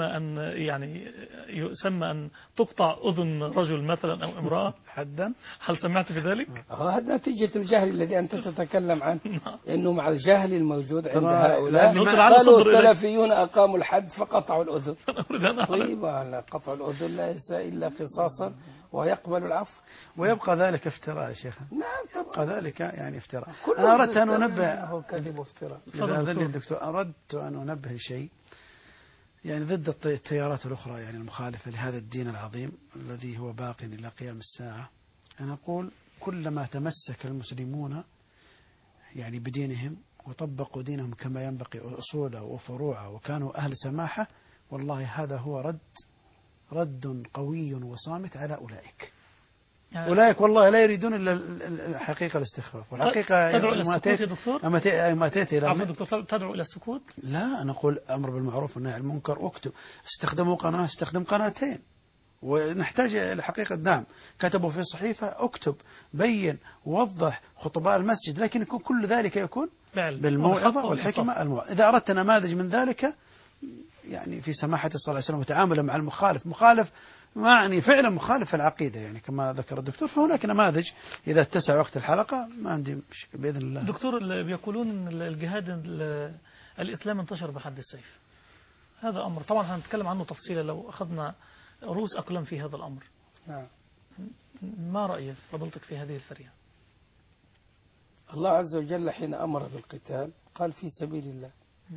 أن تقطع أذن رجل مثلا أو امرأة حدا؟ هل سمعت في ذلك؟ هذا نتيجة الجهل الذي أنت تتكلم عنه. إنه مع الجهل الموجود عند هؤلاء قالوا السلفيون أقاموا الحد فقطعوا الأذن. طيب قطع الأذن ليس إلا قصاصا ويقبل العفو. ويبقى ذلك افتراء يا شيخ. نعم يبقى ذلك يعني افتراء. أنا أردت أن أنبه كذب وافتراء. دكتور أردت أن أنبه شيء يعني ضد التيارات الأخرى يعني المخالفة لهذا الدين العظيم الذي هو باق إلى قيام الساعة. أنا أقول كلما تمسك المسلمون يعني بدينهم وطبقوا دينهم كما ينبغي أصوله وفروعه وكانوا أهل سماحة والله هذا هو رد قوي وصامت على أولئك. أولئك والله لا يريدون إلا الحقيقة الاستخفاف والحقيقة. تدعو إلى السكوت يا دكتور؟ أما تأتي إلى دكتور تدعو إلى السكوت؟ لا أنا أقول أمر بالمعروف والنهي عن المنكر. اكتب استخدموا قناة استخدم قناتين ونحتاج الحقيقة دعم. كتبوا في صحيفة اكتب بين وضح خطباء المسجد لكن يكون كل ذلك يكون بالموعظة والحكمة. إذا أردت نماذج من ذلك يعني في سماحة صلى الله عليه وسلم وتعامله مع مخالف يعني فعلا مخالف العقيدة يعني كما ذكر الدكتور. فهناك نماذج إذا اتسع وقت الحلقة ما عندي مشكلة بإذن الله. دكتور اللي بيقولون إن الجهاد الإسلام انتشر بحد السيف هذا أمر طبعا هنتكلم عنه تفصيلا لو أخذنا رؤوس أقلام في هذا الأمر. نعم. ما رأي فضلتك في هذه الفرية؟ الله عز وجل حين أمر بالقتال قال في سبيل الله،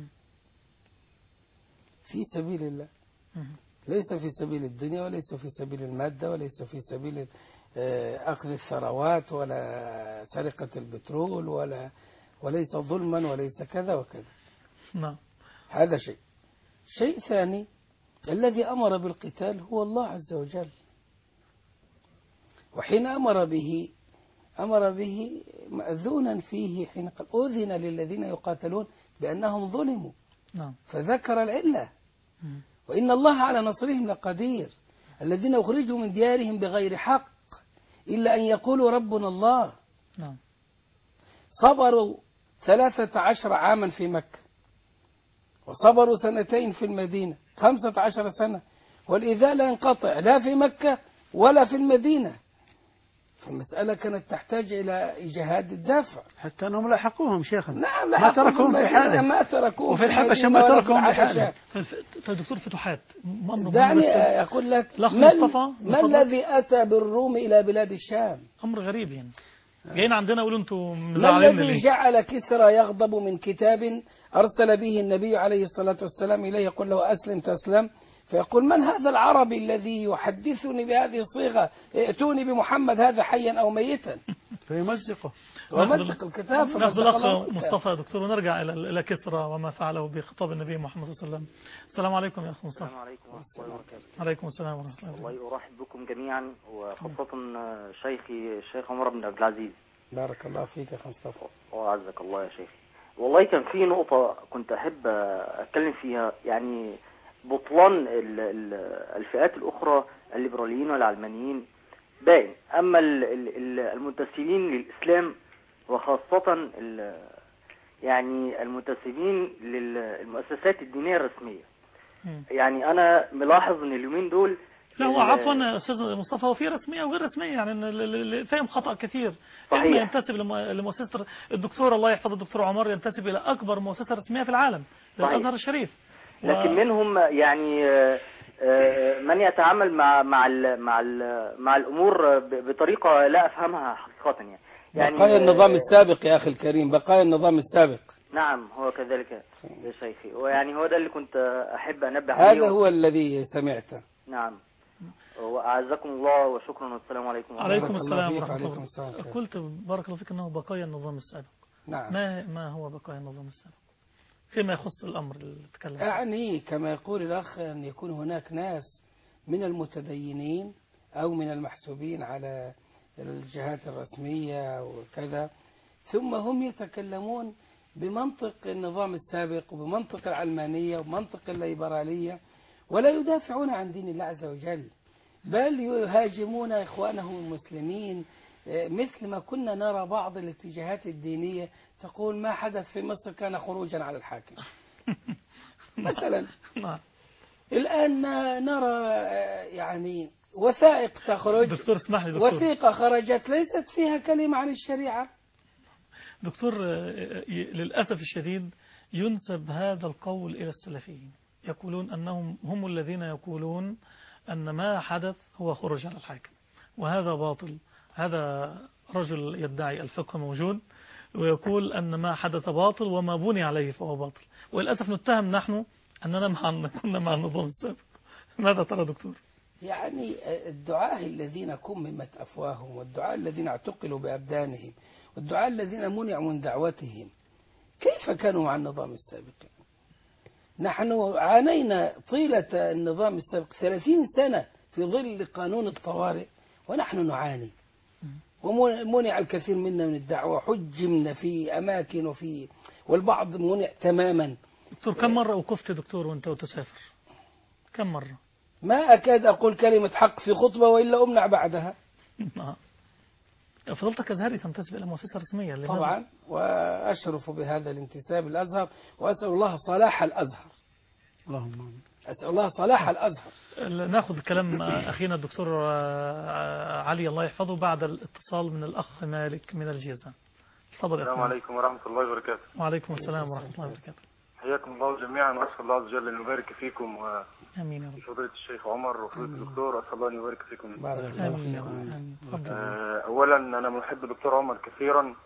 في سبيل الله، ليس في سبيل الدنيا وليس في سبيل المادة وليس في سبيل أخذ الثروات ولا سرقة البترول وليس ظلما وليس كذا وكذا. نعم. هذا شيء. شيء ثاني، الذي أمر بالقتال هو الله عز وجل، وحين أمر به مأذونا فيه، حين قال أذن للذين يقاتلون بأنهم ظلموا. نعم. فذكر العلة، وإن الله على نصرهم لقدير، الذين أخرجوا من ديارهم بغير حق إلا أن يقولوا ربنا الله. نعم. صبروا 13 عاما في مكة، وصبروا 2 في المدينة، 15 سنة، والإيذاء لا ينقطع لا في مكة ولا في المدينة. فالمسألة كانت تحتاج إلى جهاد الدافع، حتى أنهم لاحقوهم شيخنا. نعم، ما تركوهم في حالهم، ما تركوهم وفي الحبشة ما تركوهم في حالهم. دكتور فتوحات، دعني أقول لك ما الذي أتى بالروم إلى بلاد الشام؟ أمر غريب يعني. جايين عندنا يقولوا انتوا ما الذي جعل كسرى يغضب من كتاب أرسل به النبي عليه الصلاة والسلام إليه يقول له أسلم تسلم، فيقول من هذا العربي الذي يحدثني بهذه الصيغة، ائتوني بمحمد هذا حيا أو ميتا. فيمزقه ومزق الكتاب. ناخذ الأخ مصطفى دكتور ونرجع إلى كسرى وما فعله بخطاب النبي محمد صلى الله عليه وسلم. السلام عليكم يا أخ مصطفى. السلام عليكم ورحمة الله وبركاته. عليكم السلام ورحمة الله وبركاته. الله أرحب بكم جميعا، وخاصة شيخي الشيخ عمر بن عبد العزيز. بارك الله فيك يا أخ مصطفى. وعزك الله يا شيخ. والله كان في نقطة كنت أحب أتكلم فيها، يعني بطلان الفئات الأخرى الليبراليين والعلمانيين باين، أما المنتسبين للإسلام وخاصة يعني المنتسبين للمؤسسات الدينية الرسمية، يعني أنا ملاحظ أن اليومين دول لا هو عفوا أستاذ مصطفى، هو في رسمية وغير رسمية، يعني فهم خطأ كثير. صحيح. إما ينتسب لمؤسسة الدكتور الله يحفظ الدكتور عمر ينتسب إلى أكبر مؤسسة رسمية في العالم، الأزهر الشريف. لكن منهم يعني من يتعامل مع الأمور بطريقة لا أفهمها حقيقة، يعني بقايا النظام السابق يا أخي الكريم، بقايا النظام السابق. نعم هو كذلك يا شيخي، ويعني هو ده اللي كنت أحب أنبه عليه. هذا هو الذي سمعته. نعم، وأعزكم الله وشكرا والسلام عليكم. عليكم السلام ورحمة الله. قلت بارك الله فيك أنه بقايا النظام السابق. نعم. ما هو بقايا النظام السابق فيما يخص الأمر اللي تكلم؟ يعني كما يقول الأخ أن يكون هناك ناس من المتدينين أو من المحسوبين على الجهات الرسمية وكذا، ثم هم يتكلمون بمنطق النظام السابق وبمنطق العلمانية وبمنطق الليبرالية، ولا يدافعون عن دين الله عز وجل، بل يهاجمون إخوانهم المسلمين، مثل ما كنا نرى بعض الاتجاهات الدينية تقول ما حدث في مصر كان خروجا على الحاكم مثلا. الآن نرى يعني وثائق تخرج، دكتور اسمح لي دكتور، وثيقة خرجت ليست فيها كلمة عن الشريعة. دكتور للأسف الشديد ينسب هذا القول إلى السلفيين، يقولون أنهم هم الذين يقولون أن ما حدث هو خروج على الحاكم، وهذا باطل. هذا رجل يدعي الفقه موجود ويقول أن ما حدث باطل وما بني عليه فهو باطل، وللأسف نتهم نحن أننا كنا مع النظام السابق. ماذا ترى دكتور؟ يعني الدعاة الذين كممت أفواههم، والدعاة الذين اعتقلوا بأبدانهم، والدعاة الذين منعوا من دعوتهم، كيف كانوا مع النظام السابق؟ نحن عانينا طيلة النظام السابق 30 سنة في ظل قانون الطوارئ ونحن نعاني، ومنع الكثير منا من الدعوة، حجمنا في أماكن والبعض منع تماما. دكتور كم مرة وقفت دكتور وانت تسافر؟ كم مرة؟ ما أكاد أقول كلمة حق في خطبة وإلا أمنع بعدها. فضلتك أزهري تنتسب إلى مؤسسة رسمية طبعا، وأشرف بهذا الانتساب الأزهر، وأسأل الله صلاح الأزهر. اللهم أسأل الله صلاح الأزهر. ناخذ كلام أخينا الدكتور علي الله يحفظه بعد الاتصال من الأخ مالك من الجيزان. تفضل. السلام عليكم ورحمة الله وبركاته. وعليكم السلام ورحمة الله وبركاته. حياكم الله جميعا، وأسأل الله عز وجل أن يبارك فيكم آمين يا رب. فضيلة الشيخ عمر وفضيلة الدكتور، أسأل الله أن يبارك فيكم. بارك الله فيكم. أولا أنا محب الدكتور عمر كثيرا،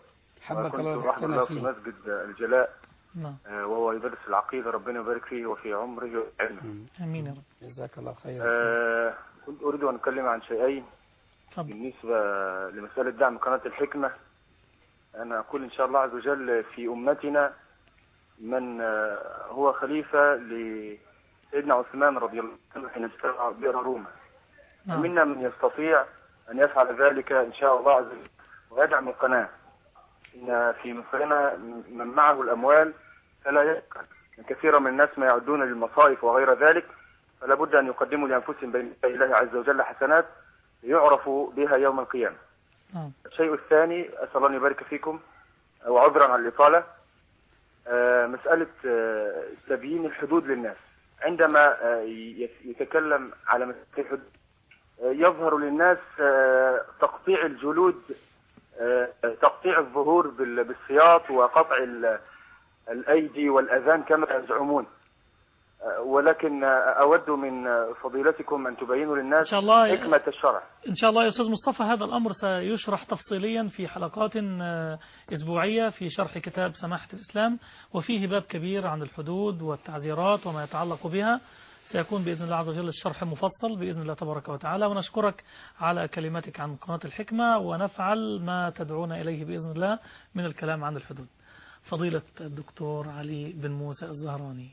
حبك الله كنت رحمة الله في مسجد الجلاء نعم. وهو يدرس العقيدة، ربنا يبارك فيه وفي عمره وعلمه. امين يا رب. جزاك الله خير. كنت اريد ان اتكلم عن شيئين. بالنسبة لمسألة دعم قناة الحكمة، انا اقول ان شاء الله عز وجل في امتنا من هو خليفة لسيدنا عثمان رضي الله عنه حين اشترى بئر روما. منا من يستطيع ان يفعل ذلك ان شاء الله عز وجل ويدعم القناة. إن في مصرنا من معه الأموال فلا يسكن، كثيرا من الناس ما يعدون للمصائف وغير ذلك، فلا بد أن يقدموا لأنفسهم بين الله عز وجل حسنات ليعرفوا بها يوم القيامة. الشيء الثاني، أسأل الله أن يبارك فيكم وعذرا على الإطالة، مسألة تبيين الحدود للناس. عندما يتكلم على مسألة الحدود يظهر للناس تقطيع الجلود، تقطيع الظهور بالسياط وقطع الأيدي والأذان كما يزعمون، ولكن أود من فضيلتكم أن تبينوا للناس حكمة الشرع. إن شاء الله يا أستاذ مصطفى هذا الأمر سيشرح تفصيليا في حلقات أسبوعية في شرح كتاب سماحة الإسلام، وفيه باب كبير عن الحدود والتعزيرات وما يتعلق بها. سيكون بإذن الله عز وجل الشرح مفصل بإذن الله تبارك وتعالى. ونشكرك على كلماتك عن قناة الحكمة، ونفعل ما تدعونا إليه بإذن الله من الكلام عن الحدود. فضيلة الدكتور علي بن موسى الزهراني،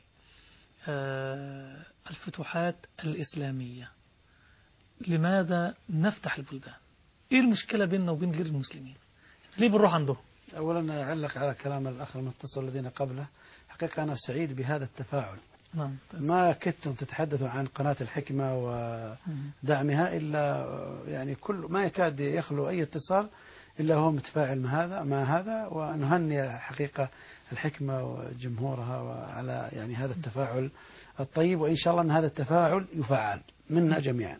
الفتوحات الإسلامية، لماذا نفتح البلدان؟ إيه المشكلة بيننا وبين غير المسلمين؟ ليه بنروح عندهم؟ أولا أعلق على كلام الأخ المتصل الذين قبله. حقيقة أنا سعيد بهذا التفاعل. نعم. ما كدتم تتحدثوا عن قناة الحكمة ودعمها إلا يعني كل ما يكاد يخلو أي اتصال إلا هو متفاعل مع هذا، ونهني حقيقة الحكمة وجمهورها وعلى يعني هذا التفاعل الطيب، وإن شاء الله أن هذا التفاعل يفعل منا جميعا.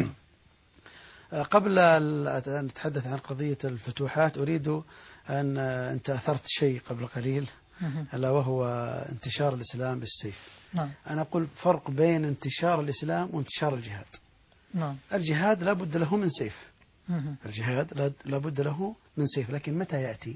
قبل أن نتحدث عن قضية الفتوحات أريد أن أنت أثرت شيء قبل قليل، ألا وهو انتشار الإسلام بالسيف. نعم. أنا أقول فرق بين انتشار الإسلام وانتشار الجهاد. نعم. الجهاد لا بد له من سيف. الجهاد لا بد له من سيف، لكن متى يأتي؟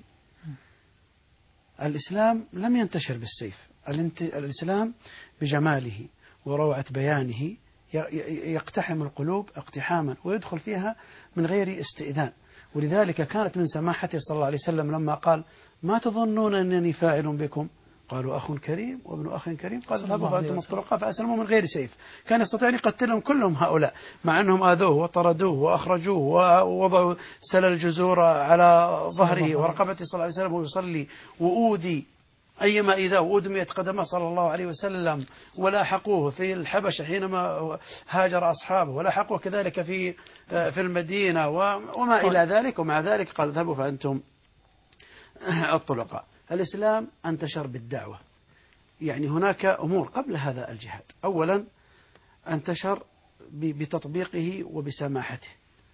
الإسلام لم ينتشر بالسيف. الإسلام بجماله وروعة بيانه يقتحم القلوب اقتحاما ويدخل فيها من غير استئذان. ولذلك كانت من سماحته صلى الله عليه وسلم لما قال: ما تظنون أنني فاعل بكم؟ قالوا: أخ كريم وابن أخ كريم. قال: اذهبوا فأنتم الطلقاء فأسلموا من غير سيف. كان يستطيع أن يقتلهم كلهم هؤلاء، مع أنهم آذوه وطردوه وأخرجوه ووضعوا سل الجزور على ظهره ورقبته صلى الله عليه وسلم ويصلي، وأودي أيما إذا وأدميت قدمه صلى الله عليه وسلم، ولاحقوه في الحبشة حينما هاجر أصحابه، ولاحقوه كذلك في المدينة وما إلى ذلك. ومع ذلك قال: اذهبوا فأنتم الطلقاء. الإسلام انتشر بالدعوة. يعني هناك أمور قبل هذا الجهاد. أولا انتشر بتطبيقه وبسماحته.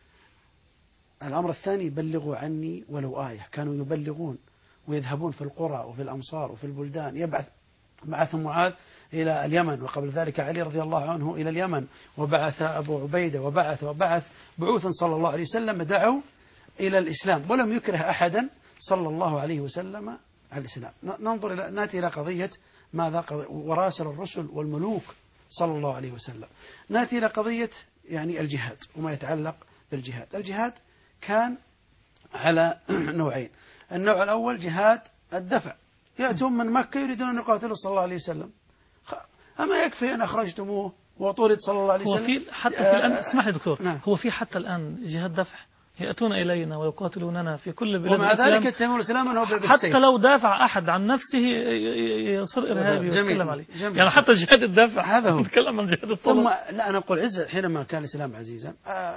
الأمر الثاني: بلغوا عني ولو آية. كانوا يبلغون ويذهبون في القرى وفي الأمصار وفي البلدان. بعث معاذ إلى اليمن، وقبل ذلك علي رضي الله عنه إلى اليمن، وبعث أبو عبيدة وبعث بعوثا صلى الله عليه وسلم دعوا إلى الإسلام، ولم يكره أحدا صلى الله عليه وسلم على الإسلام. نأتي إلى قضية ماذا وراسل الرسل والملوك صلى الله عليه وسلم. نأتي إلى قضية يعني الجهاد وما يتعلق بالجهاد. الجهاد كان على نوعين. النوع الأول جهاد الدفع، يأتون من مكة يريدون أن يقاتلوا صلى الله عليه وسلم، أما يكفي أن أخرجتموه وطرد صلى الله عليه وسلم. هو في حتى في الآن، اسمح لي دكتور، نعم. هو في حتى الآن جهاد دفع، يأتون إلينا ويقاتلوننا في كل بلاد ومع الإسلام، ذلك يتهمون الإسلام أنه بالسيف. حتى لو دافع أحد عن نفسه يصير إرهابي ويتكلم عليه. يعني حتى جهاد الدافع هذا هو. نتكلم عن جهاد الطلب. ثم لا، أنا أقول عزة حينما كان الإسلام عزيزا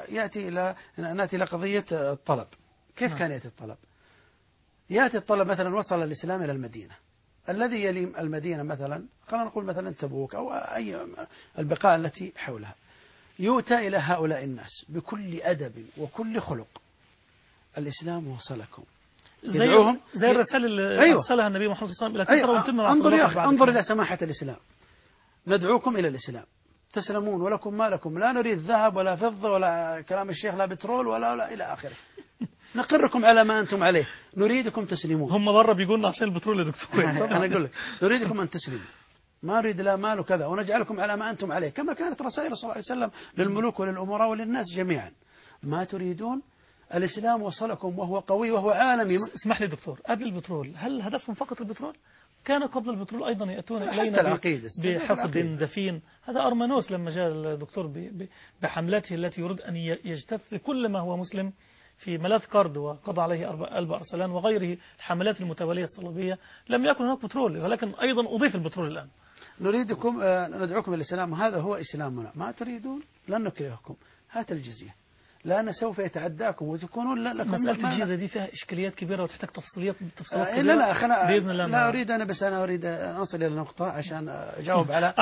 نأتي إلى قضية الطلب. كيف كان يأتي الطلب؟ يأتي الطلب مثلا وصل الإسلام إلى المدينة، الذي يلي المدينة مثلا خلينا نقول مثلا تبوك أو أي البقاع التي حولها، يؤتى إلى هؤلاء الناس بكل أدب وكل خلق. الإسلام وصلكم، يدعوهم زي الرسالة اللي أرسلها النبي محمد صلى الله عليه وسلم إلى كسرى. انظر إلى سماحة الإسلام. ندعوكم إلى الإسلام تسلمون ولكم ما لكم، لا نريد ذهب ولا فضة ولا كلام الشيخ لا بترول ولا إلى آخره. نقركم على ما أنتم عليه، نريدكم تسلمون. هم بره بيقولنا عشان البترول يا دكتور. أنا أقول لك نريدكم أن تسلموا، ما نريد لا مال وكذا، ونجعلكم على ما أنتم عليه، كما كانت رسائل صلى الله عليه وسلم للملوك وللأمراء وللناس جميعا. ما تريدون الإسلام وصلكم وهو قوي وهو عالمي. اسمح لي دكتور، قبل البترول هل هدفهم فقط البترول؟ كان قبل البترول أيضا يأتون إلينا بحقد دفين. هذا أرمنوس لما جاء الدكتور بحملته التي يريد أن يجتث كل ما هو مسلم في ملاذ قرد وقضى عليه ألب أرسلان وغيره الحملات المتوالية الصليبية، لم يكن هناك بترول، ولكن أيضا أضيف البترول الآن. نريدكم ندعوكم للإسلام وهذا هو إسلامنا. ما تريدون لن نكرهكم، هات الجزية، لأن سوف يتعداكم وتكونون لكم. مسألة الجيزة دي فيها إشكاليات كبيرة وتحتاج تفصيلات كبيرة. لا بإذن الله. لا أريد أنا، بس أنا أريد أن أصل إلى نقطة عشان أجاوب على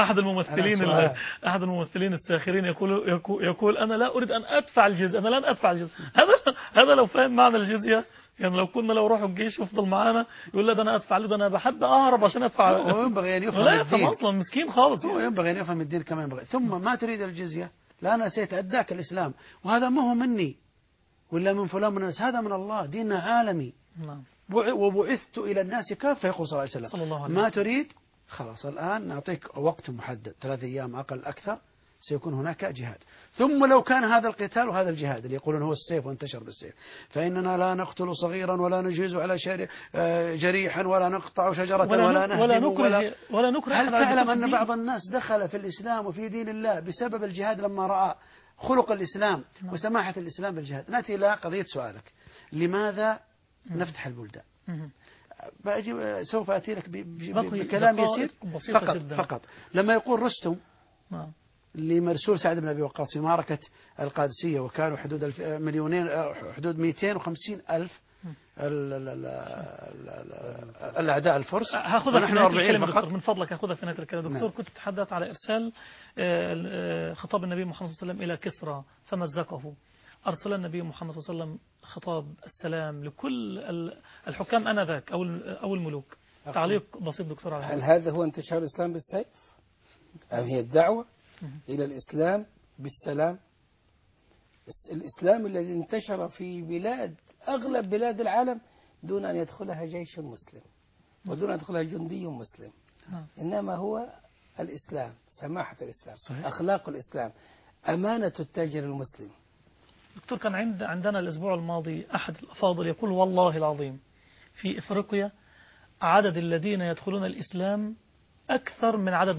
أحد الممثلين الساخرين يقول أنا لا أريد أن أدفع الجزية، أنا لن أدفع الجزية. هذا لو فهم معنى الجزية، يعني لو روحوا الجيش وفضل معانا يقول لا ده أنا أدفع له، ده أنا بحب أهرب عشان أدفع. هو ينبغي أن يفهم الدين. لا يفهم أصلا مسكين خالص. هو ينبغي أن يفهم الدين كما ينبغي. ثم ما تريد الجزية، لأن سيتعداك الإسلام، وهذا ما هو مني ولا من فلان من الناس، هذا من الله، ديننا عالمي. نعم. وبعثت إلى الناس كافة، يقول صلى الله عليه وسلم. ما تريد خلاص الآن نعطيك وقت محدد، 3 أيام أقل أكثر سيكون هناك جهاد. ثم لو كان هذا القتال وهذا الجهاد اللي يقولون هو السيف وانتشر بالسيف، فإننا لا نقتل صغيرا ولا نجيز على جريحا ولا نقطع شجرة ولا نهدم ولا نكره. هل تعلم أن بعض الناس دخل في الإسلام وفي دين الله بسبب الجهاد لما رأى خلق الإسلام وسماحة الإسلام بالجهاد؟ نأتي إلى قضية سؤالك، لماذا نفتح البلدان؟ سوف أتي لك بكلام يسير فقط. لما يقول رستم لمرسول سعد بن أبي وقاص في معركة القادسية، وكانوا حدود حدود 250 ألف الأعداء الفرس، ونحن 40 فقط. من فضلك أخذها في نهاية الكلام دكتور. كنت تتحدث على إرسال خطاب النبي محمد صلى الله عليه وسلم إلى كسرى فمزقه. أرسل النبي محمد صلى الله عليه وسلم خطاب السلام لكل الحكام آنذاك أو الملوك. تعليق بسيط دكتور على هل هذا هو انتشار الإسلام بالسيف؟ أم هي الدعوة إلى الإسلام بالسلام؟ الإسلام الذي انتشر في أغلب بلاد العالم دون أن يدخلها جيش مسلم ودون أن يدخلها جندي مسلم، إنما هو الإسلام، سماحة الإسلام، صحيح. أخلاق الإسلام، أمانة التاجر المسلم. دكتور، كان عندنا الأسبوع الماضي أحد الأفاضل يقول والله العظيم في إفريقيا عدد الذين يدخلون الإسلام أكثر من عدد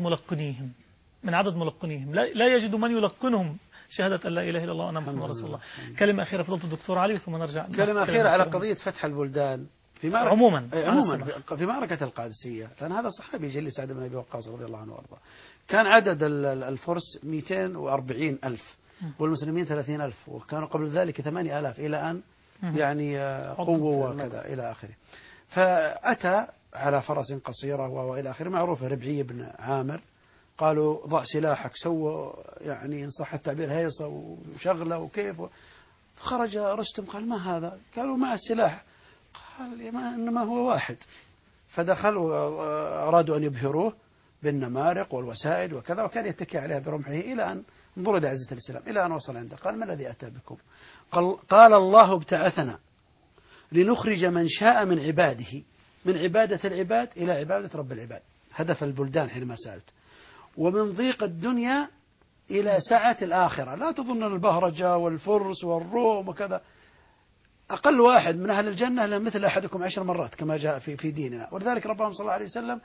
ملقنيهم، لا يجد من يلقنهم شهادة أن لا إله إلا الله وأن محمد رسول الله. كلمة أخيرة فضلت الدكتور علي ثم نرجع. كلمة أخيرة على قضية فتح البلدان في عموما في معركة القادسية، لأن هذا صحابي جلي سعد بن أبي وقاص رضي الله عنه وارضاه. كان عدد الفرس 240 ألف والمسلمين 30 ألف، وكانوا قبل ذلك 8 آلاف إلى أن يعني قوة وكذا إلى آخره. فأتى على فرس قصيرة وإلى آخره، معروفة ربعي بن عامر. قالوا ضع سلاحك، سوى يعني إن صح التعبير هيصة وشغلة وكيف. خرج رستم قال ما هذا؟ قالوا مع السلاح. قال إنما هو واحد. فدخلوا أرادوا أن يبهروه بالنمارق والوسائد وكذا، وكان يتكي عليها برمحه إلى أن انظروا لعزة الإسلام، إلى أن وصل عنده. قال ما الذي أتى بكم؟ قال الله ابتعثنا لنخرج من شاء من عباده من عبادة العباد إلى عبادة رب العباد. هدف البلدان حينما سألت. ومن ضيق الدنيا إلى سعة الآخرة. لا تظن البهرجة والفرس والروم وكذا. أقل واحد من أهل الجنة مثل أحدكم 10 مرات كما جاء في ديننا. ولذلك ربهم صلى الله عليه وسلم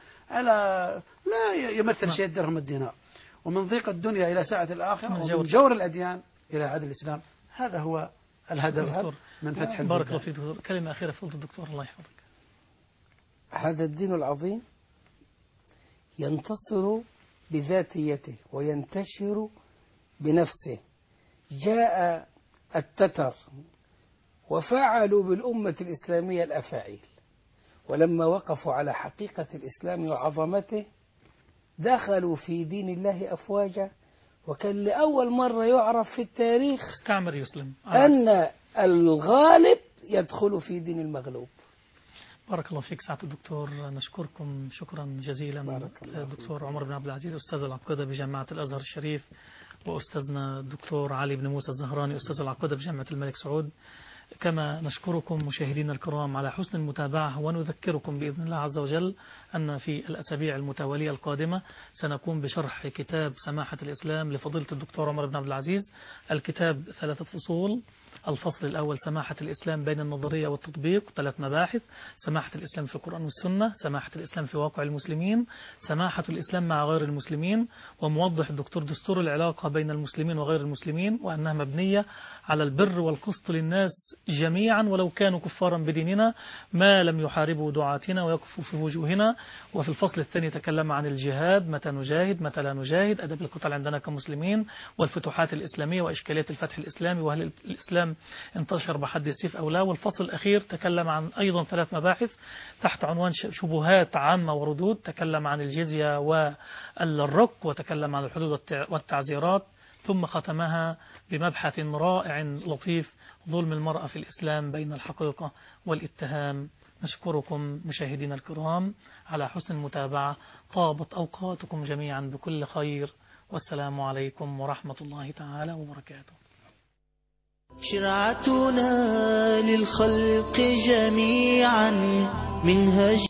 لا يمثل شيء درهم الدينار. ومن ضيق الدنيا إلى سعة الآخرة، ومن جور الأديان إلى عدل الإسلام. هذا هو الهدف من فتح البلدان. بارك الله فيك دكتور. كلمة أخيرة فضل الدكتور، الله يحفظك. هذا الدين العظيم ينتصر بذاتيته وينتشر بنفسه. جاء التتر وفعلوا بالأمة الإسلامية الأفاعيل، ولما وقفوا على حقيقة الإسلام وعظمته دخلوا في دين الله أفواجا. وكان لأول مرة يعرف في التاريخ استعمر يسلم أن الغالب يدخل في دين المغلوب. بارك الله فيك سعادة الدكتور. نشكركم شكرا جزيلا الدكتور عمر بن عبد العزيز أستاذ العقيدة بجامعة الأزهر الشريف، وأستاذنا الدكتور علي بن موسى الزهراني أستاذ العقيدة بجامعة الملك سعود. كما نشكركم مشاهدينا الكرام على حسن المتابعة، ونذكركم بإذن الله عز وجل أن في الأسابيع المتوالية القادمة سنقوم بشرح كتاب سماحة الإسلام لفضيلة الدكتور عمر بن عبد العزيز. الكتاب 3 فصول. الفصل الأول سماحة الإسلام بين النظرية والتطبيق، 3 مباحث: سماحة الإسلام في القرآن والسنة، سماحة الإسلام في واقع المسلمين، سماحة الإسلام مع غير المسلمين، وموضح الدكتور دستور العلاقة بين المسلمين وغير المسلمين، وأنها مبنية على البر والقسط للناس جميعا ولو كانوا كفارا بديننا ما لم يحاربوا دعاتنا ويكفوا في وجوهنا. وفي الفصل الثاني تكلم عن الجهاد، متى نجاهد متى لا نجاهد، أدب القتال عندنا كمسلمين، والفتوحات الإسلامية وإشكالية الفتح الإسلامي، وهل الإسلام انتشر بحد السيف أو لا. والفصل الأخير تكلم عن أيضا 3 مباحث تحت عنوان شبهات عامة وردود، تكلم عن الجزية والرق، وتكلم عن الحدود والتعزيرات، ثم ختمها بمبحث رائع لطيف: ظلم المرأة في الإسلام بين الحقيقة والاتهام. نشكركم مشاهدينا الكرام على حسن المتابعة، طابت أوقاتكم جميعا بكل خير، والسلام عليكم ورحمة الله تعالى وبركاته. شرعتنا للخلق جميعا منهج